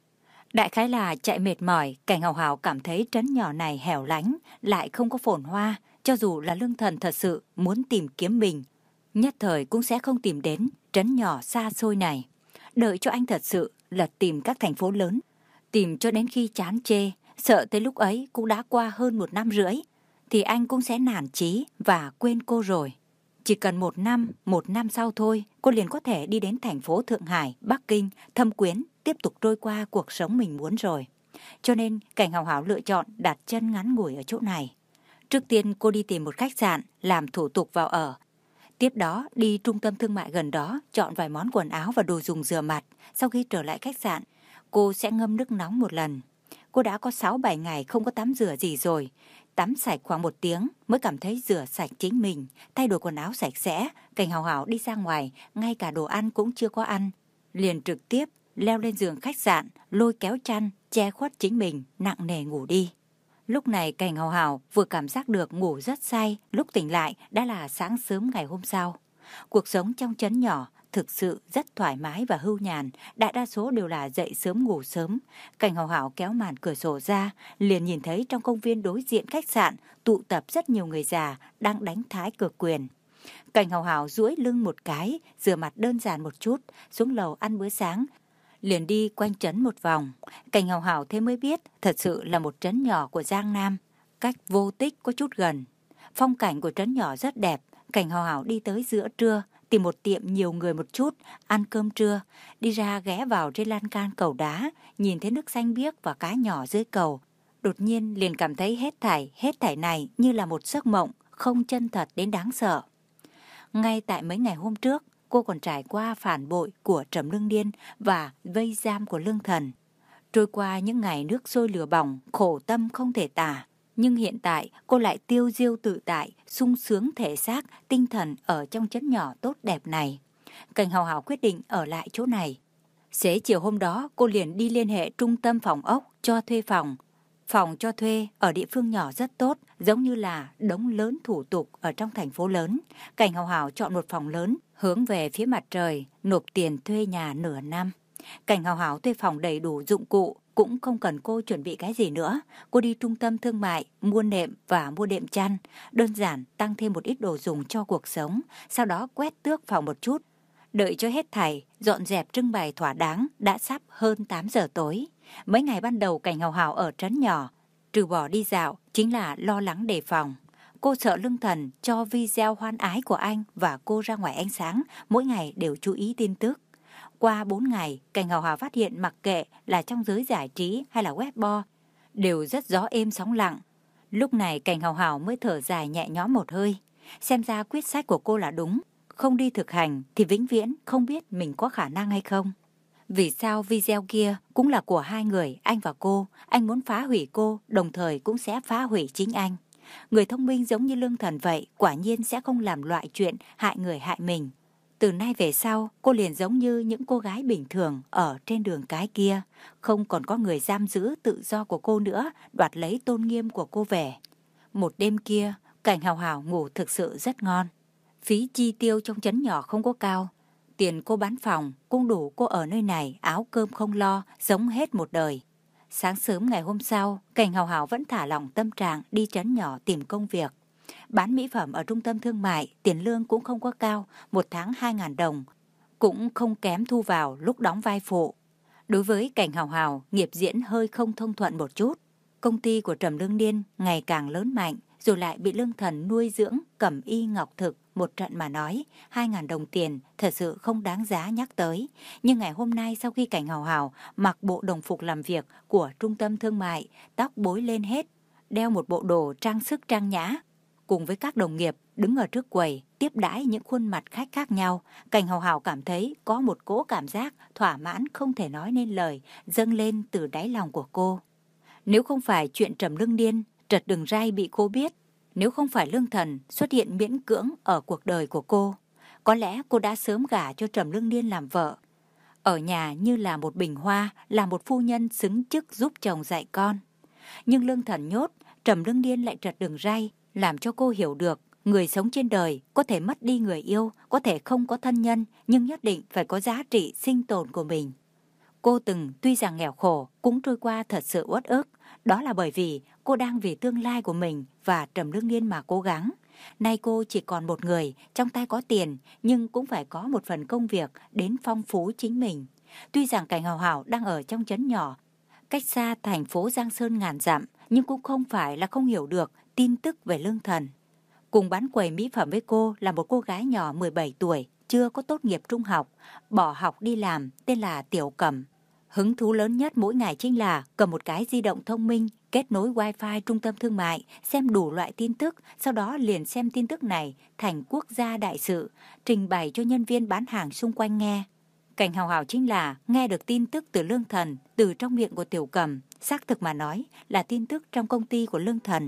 Đại khái là chạy mệt mỏi, Cảnh Hào Hào cảm thấy trấn nhỏ này hẻo lánh, lại không có phồn hoa. Cho dù là Lương Thần thật sự muốn tìm kiếm mình, nhất thời cũng sẽ không tìm đến trấn nhỏ xa xôi này. Đợi cho anh thật sự lật tìm các thành phố lớn, tìm cho đến khi chán chê, sợ tới lúc ấy cũng đã qua hơn một năm rưỡi, thì anh cũng sẽ nản chí và quên cô rồi. Chỉ cần một năm, một năm sau thôi, cô liền có thể đi đến thành phố Thượng Hải, Bắc Kinh, Thâm Quyến, tiếp tục trôi qua cuộc sống mình muốn rồi. Cho nên Cảnh Hào Hào lựa chọn đặt chân ngắn ngủi ở chỗ này. Trước tiên cô đi tìm một khách sạn, làm thủ tục vào ở. Tiếp đó đi trung tâm thương mại gần đó, chọn vài món quần áo và đồ dùng rửa mặt. Sau khi trở lại khách sạn, cô sẽ ngâm nước nóng một lần. Cô đã có sáu bảy ngày không có tắm rửa gì rồi. Tắm sạch khoảng một tiếng mới cảm thấy rửa sạch chính mình, thay đổi quần áo sạch sẽ. Cảnh Hào Hào đi ra ngoài, ngay cả đồ ăn cũng chưa có ăn, liền trực tiếp leo lên giường khách sạn, lôi kéo chăn, che khuất chính mình, nặng nề ngủ đi. Lúc này Cảnh Hào Hào vừa cảm giác được ngủ rất say, lúc tỉnh lại đã là sáng sớm ngày hôm sau. Cuộc sống trong trấn nhỏ thực sự rất thoải mái và hưu nhàn, đại đa số đều là dậy sớm ngủ sớm. Cảnh Hào Hào kéo màn cửa sổ ra, liền nhìn thấy trong công viên đối diện khách sạn tụ tập rất nhiều người già đang đánh thái cực quyền. Cảnh Hào Hào duỗi lưng một cái, rửa mặt đơn giản một chút, xuống lầu ăn bữa sáng, liền đi quanh trấn một vòng. Cảnh Hào Hào thế mới biết thật sự là một trấn nhỏ của Giang Nam, cách vô tích có chút gần. Phong cảnh của trấn nhỏ rất đẹp. Cảnh Hào Hào đi tới giữa trưa, tìm một tiệm nhiều người một chút, ăn cơm trưa, đi ra ghé vào trên lan can cầu đá, nhìn thấy nước xanh biếc và cá nhỏ dưới cầu. Đột nhiên liền cảm thấy hết thảy, hết thảy này như là một giấc mộng, không chân thật đến đáng sợ. Ngay tại mấy ngày hôm trước, cô còn trải qua phản bội của Trầm Lương Điên và vây giam của Lương Thần. Trôi qua những ngày nước sôi lửa bỏng, khổ tâm không thể tả. Nhưng hiện tại cô lại tiêu diêu tự tại, sung sướng thể xác, tinh thần ở trong trấn nhỏ tốt đẹp này. Cảnh Hào Hào quyết định ở lại chỗ này. Xế chiều hôm đó cô liền đi liên hệ trung tâm phòng ốc cho thuê phòng. Phòng cho thuê ở địa phương nhỏ rất tốt, giống như là đống lớn thủ tục ở trong thành phố lớn. Cảnh Hào Hào chọn một phòng lớn, hướng về phía mặt trời, nộp tiền thuê nhà nửa năm. Cảnh Hào Hào thuê phòng đầy đủ dụng cụ, cũng không cần cô chuẩn bị cái gì nữa. Cô đi trung tâm thương mại, mua nệm và mua đệm chăn, đơn giản tăng thêm một ít đồ dùng cho cuộc sống, sau đó quét tước phòng một chút. Đợi cho hết thảy, dọn dẹp trưng bày thỏa đáng, đã sắp hơn tám giờ tối. Mấy ngày ban đầu Cảnh Hào Hào ở trấn nhỏ, trừ bỏ đi dạo, chính là lo lắng đề phòng. Cô sợ Lương Thần cho video hoan ái của anh và cô ra ngoài ánh sáng, mỗi ngày đều chú ý tin tức. Qua bốn ngày, Cảnh Hào Hào phát hiện mặc kệ là trong giới giải trí hay là webbo, đều rất gió êm sóng lặng. Lúc này Cảnh Hào Hào mới thở dài nhẹ nhõm một hơi. Xem ra quyết sách của cô là đúng, không đi thực hành thì vĩnh viễn không biết mình có khả năng hay không. Vì sao video kia cũng là của hai người, anh và cô, anh muốn phá hủy cô, đồng thời cũng sẽ phá hủy chính anh. Người thông minh giống như Lương Thần vậy, quả nhiên sẽ không làm loại chuyện hại người hại mình. Từ nay về sau, cô liền giống như những cô gái bình thường ở trên đường cái kia, không còn có người giam giữ tự do của cô nữa, đoạt lấy tôn nghiêm của cô về. Một đêm kia, Cảnh Hào Hào ngủ thực sự rất ngon. Phí chi tiêu trong trấn nhỏ không có cao. Tiền cô bán phòng cũng đủ cô ở nơi này áo cơm không lo, sống hết một đời. Sáng sớm ngày hôm sau, Cảnh Hào Hào vẫn thả lỏng tâm trạng đi trấn nhỏ tìm công việc. Bán mỹ phẩm ở trung tâm thương mại, tiền lương cũng không quá cao, một tháng hai nghìn đồng, cũng không kém thu vào lúc đóng vai phụ. Đối với Cảnh Hào Hào, nghiệp diễn hơi không thông thuận một chút. Công ty của Trầm Lương Niên ngày càng lớn mạnh, rồi lại bị Lương Thần nuôi dưỡng Cẩm Y Ngọc Thực một trận mà nói, hai nghìn đồng tiền thật sự không đáng giá nhắc tới. Nhưng ngày hôm nay sau khi Cảnh Hào Hào mặc bộ đồng phục làm việc của trung tâm thương mại, tóc bối lên hết, đeo một bộ đồ trang sức trang nhã, cùng với các đồng nghiệp đứng ở trước quầy tiếp đãi những khuôn mặt khách khác nhau, Cảnh Hào Hào cảm thấy có một cỗ cảm giác thỏa mãn không thể nói nên lời dâng lên từ đáy lòng của cô. Nếu không phải chuyện Trầm Lương Niên trật đường ray bị cô biết, nếu không phải Lương Thần xuất hiện miễn cưỡng ở cuộc đời của cô, có lẽ cô đã sớm gả cho Trầm Lương Niên làm vợ. Ở nhà như là một bình hoa, là một phu nhân xứng chức giúp chồng dạy con. Nhưng Lương Thần nhốt, Trầm Lương Niên lại trật đường ray, làm cho cô hiểu được người sống trên đời có thể mất đi người yêu, có thể không có thân nhân, nhưng nhất định phải có giá trị sinh tồn của mình. Cô từng tuy rằng nghèo khổ cũng trôi qua thật sự uất ức, đó là bởi vì cô đang vì tương lai của mình và Trầm Lương Niên mà cố gắng. Nay cô chỉ còn một người, trong tay có tiền nhưng cũng phải có một phần công việc đến phong phú chính mình. Tuy rằng Cảnh Hào Hào đang ở trong trấn nhỏ, cách xa thành phố Giang Sơn ngàn dặm, nhưng cũng không phải là không hiểu được tin tức về Lương Thần. Cùng bán quầy mỹ phẩm với cô là một cô gái nhỏ mười bảy tuổi, chưa có tốt nghiệp trung học, bỏ học đi làm, tên là Tiểu Cẩm. Hứng thú lớn nhất mỗi ngày chính là cầm một cái di động thông minh, kết nối wifi trung tâm thương mại, xem đủ loại tin tức, sau đó liền xem tin tức này thành quốc gia đại sự, trình bày cho nhân viên bán hàng xung quanh nghe. Cảnh Hào Hào chính là nghe được tin tức từ Lương Thần, từ trong miệng của Tiểu Cẩm, xác thực mà nói là tin tức trong công ty của Lương Thần.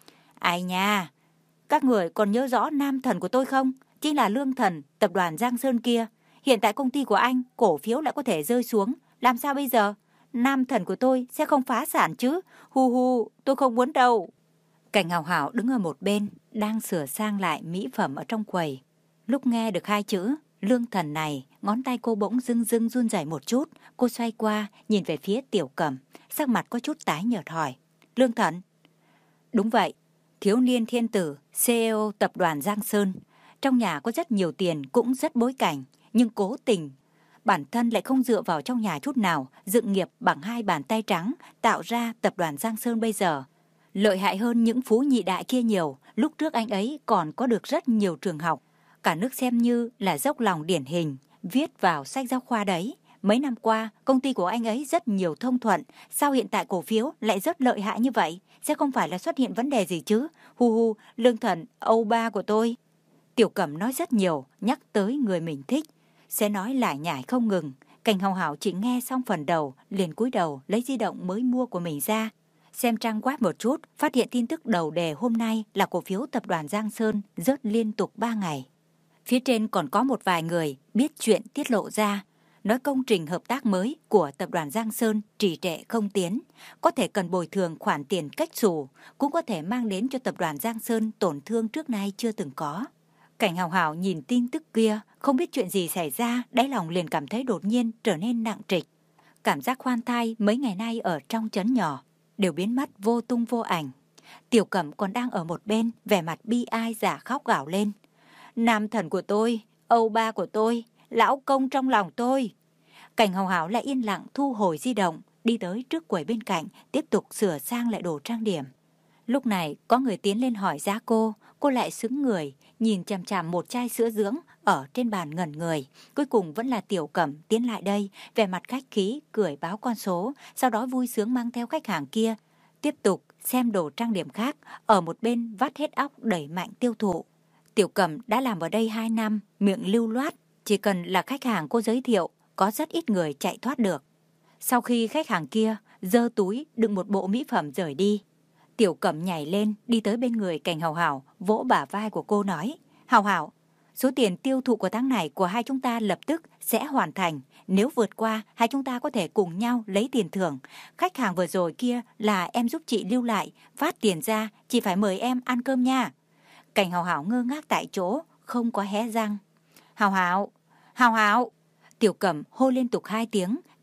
Ai nha, các người còn nhớ rõ nam thần của tôi không? Chính là Lương Thần, tập đoàn Giang Sơn kia. Hiện tại công ty của anh, cổ phiếu lại có thể rơi xuống. Làm sao bây giờ? Nam thần của tôi sẽ không phá sản chứ? Hu hu, tôi không muốn đâu. Cảnh Hào Hào đứng ở một bên, đang sửa sang lại mỹ phẩm ở trong quầy. Lúc nghe được hai chữ Lương Thần này, ngón tay cô bỗng dưng dưng run rẩy một chút. Cô xoay qua, nhìn về phía Tiểu Cẩm, sắc mặt có chút tái nhợt hỏi. Lương Thần? Đúng vậy, thiếu niên thiên tử, xê e ô tập đoàn Giang Sơn. Trong nhà có rất nhiều tiền, cũng rất bối cảnh, nhưng cố tình bản thân lại không dựa vào trong nhà chút nào, dựng nghiệp bằng hai bàn tay trắng, tạo ra tập đoàn Giang Sơn bây giờ. Lợi hại hơn những phú nhị đại kia nhiều, lúc trước anh ấy còn có được rất nhiều trường học. Cả nước xem như là dốc lòng điển hình, viết vào sách giáo khoa đấy. Mấy năm qua, công ty của anh ấy rất nhiều thông thuận, sao hiện tại cổ phiếu lại rất lợi hại như vậy? Sẽ không phải là xuất hiện vấn đề gì chứ? Hu hu, Lương Thần, Âu ba của tôi. Tiểu Cẩm nói rất nhiều, nhắc tới người mình thích, sẽ nói lải nhải không ngừng. Cảnh Hào Hào chỉ nghe xong phần đầu, liền cúi đầu lấy di động mới mua của mình ra, xem trang web một chút, phát hiện tin tức đầu đề hôm nay là cổ phiếu tập đoàn Giang Sơn rớt liên tục ba ngày. Phía trên còn có một vài người biết chuyện tiết lộ ra, nói công trình hợp tác mới của tập đoàn Giang Sơn trì trệ không tiến, có thể cần bồi thường khoản tiền cách xù, cũng có thể mang đến cho tập đoàn Giang Sơn tổn thương trước nay chưa từng có. Cảnh Hào Hào nhìn tin tức kia, không biết chuyện gì xảy ra, đáy lòng liền cảm thấy đột nhiên trở nên nặng trịch. Cảm giác khoan thai mấy ngày nay ở trong trấn nhỏ đều biến mất vô tung vô ảnh. Tiểu Cẩm còn đang ở một bên, vẻ mặt bi ai giả khóc gào lên. Nam thần của tôi, Âu ba của tôi, lão công trong lòng tôi. Cảnh Hào Hào lại yên lặng thu hồi di động, đi tới trước quầy bên cạnh, tiếp tục sửa sang lại đồ trang điểm. Lúc này có người tiến lên hỏi giá cô, cô lại sững người, nhìn chằm chằm một chai sữa dưỡng ở trên bàn ngẩn người. Cuối cùng vẫn là Tiểu Cẩm tiến lại đây, vẻ mặt khách khí, cười báo con số, sau đó vui sướng mang theo khách hàng kia, tiếp tục xem đồ trang điểm khác, ở một bên vắt hết óc đẩy mạnh tiêu thụ. Tiểu Cẩm đã làm ở đây hai năm, miệng lưu loát, chỉ cần là khách hàng cô giới thiệu, có rất ít người chạy thoát được. Sau khi khách hàng kia giơ túi đựng một bộ mỹ phẩm rời đi, Tiểu Cẩm nhảy lên, đi tới bên người Cảnh Hào Hào, vỗ bả vai của cô nói, Hào Hào, số tiền tiêu thụ của tháng này của hai chúng ta lập tức sẽ hoàn thành. Nếu vượt qua, hai chúng ta có thể cùng nhau lấy tiền thưởng. Khách hàng vừa rồi kia là em giúp chị lưu lại, phát tiền ra, chị phải mời em ăn cơm nha. Cảnh Hào Hào ngơ ngác tại chỗ, không có hé răng. Hào Hào, Hào Hào. Tiểu Cẩm hô liên tục hai tiếng,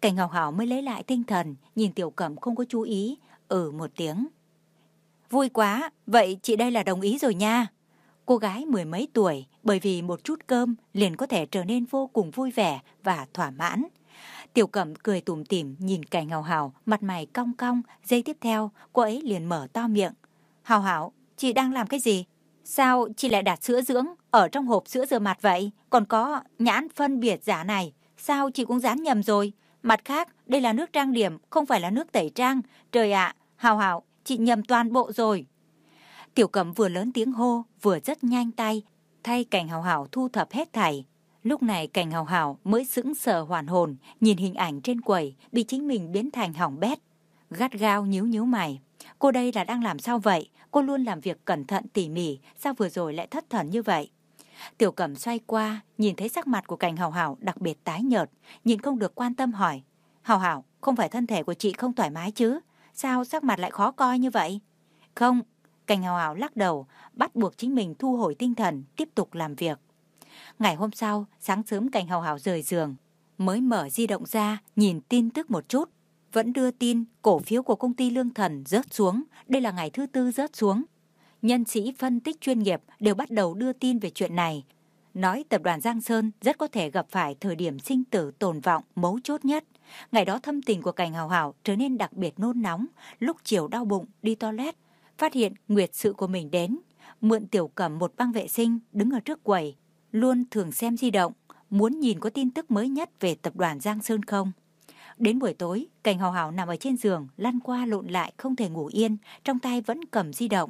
Cảnh Hào Hào mới lấy lại tinh thần, nhìn Tiểu Cẩm không có chú ý, ừ một tiếng. Vui quá, vậy chị đây là đồng ý rồi nha. Cô gái mười mấy tuổi bởi vì một chút cơm liền có thể trở nên vô cùng vui vẻ và thỏa mãn. Tiểu Cẩm cười tủm tỉm nhìn Cảnh Hào Hào, mặt mày cong cong, giây tiếp theo cô ấy liền mở to miệng. Hào Hào, chị đang làm cái gì? Sao chị lại đặt sữa dưỡng ở trong hộp sữa rửa mặt vậy? Còn có nhãn phân biệt giả này, sao chị cũng dán nhầm rồi? Mặt khác, đây là nước trang điểm, không phải là nước tẩy trang. Trời ạ, Hào Hào, chị nhầm toàn bộ rồi. Tiểu Cẩm vừa lớn tiếng hô, vừa rất nhanh tay, thay Cảnh Hào Hào thu thập hết thảy. Lúc này Cảnh Hào Hào mới sững sờ hoàn hồn, nhìn hình ảnh trên quầy bị chính mình biến thành hỏng bét. Gắt gao nhíu nhíu mày. Cô đây là đang làm sao vậy? Cô luôn làm việc cẩn thận tỉ mỉ, sao vừa rồi lại thất thần như vậy? Tiểu Cẩm xoay qua, nhìn thấy sắc mặt của Cảnh Hào Hào đặc biệt tái nhợt, nhìn không được quan tâm hỏi. Hào Hào, không phải thân thể của chị không thoải mái chứ? Sao sắc mặt lại khó coi như vậy? Không, Cảnh Hào Hào lắc đầu, bắt buộc chính mình thu hồi tinh thần, tiếp tục làm việc. Ngày hôm sau, sáng sớm Cảnh Hào Hào rời giường, mới mở di động ra, nhìn tin tức một chút. Vẫn đưa tin cổ phiếu của công ty Lương Thần rớt xuống, đây là ngày thứ tư rớt xuống. Nhân sĩ phân tích chuyên nghiệp đều bắt đầu đưa tin về chuyện này. Nói tập đoàn Giang Sơn rất có thể gặp phải thời điểm sinh tử tồn vọng mấu chốt nhất. Ngày đó thâm tình của Cảnh Hào Hào trở nên đặc biệt nôn nóng, lúc chiều đau bụng đi toilet, phát hiện nguyệt sự của mình đến. Mượn Tiểu Cẩm một băng vệ sinh đứng ở trước quầy, luôn thường xem di động, muốn nhìn có tin tức mới nhất về tập đoàn Giang Sơn không. Đến buổi tối, Cảnh Hào Hào nằm ở trên giường, lăn qua lộn lại không thể ngủ yên, trong tay vẫn cầm di động.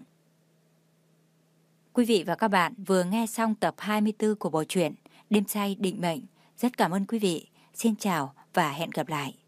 Quý vị và các bạn vừa nghe xong tập hai mươi tư của bộ truyện Đêm Say Định Mệnh. Rất cảm ơn quý vị. Xin chào và hẹn gặp lại.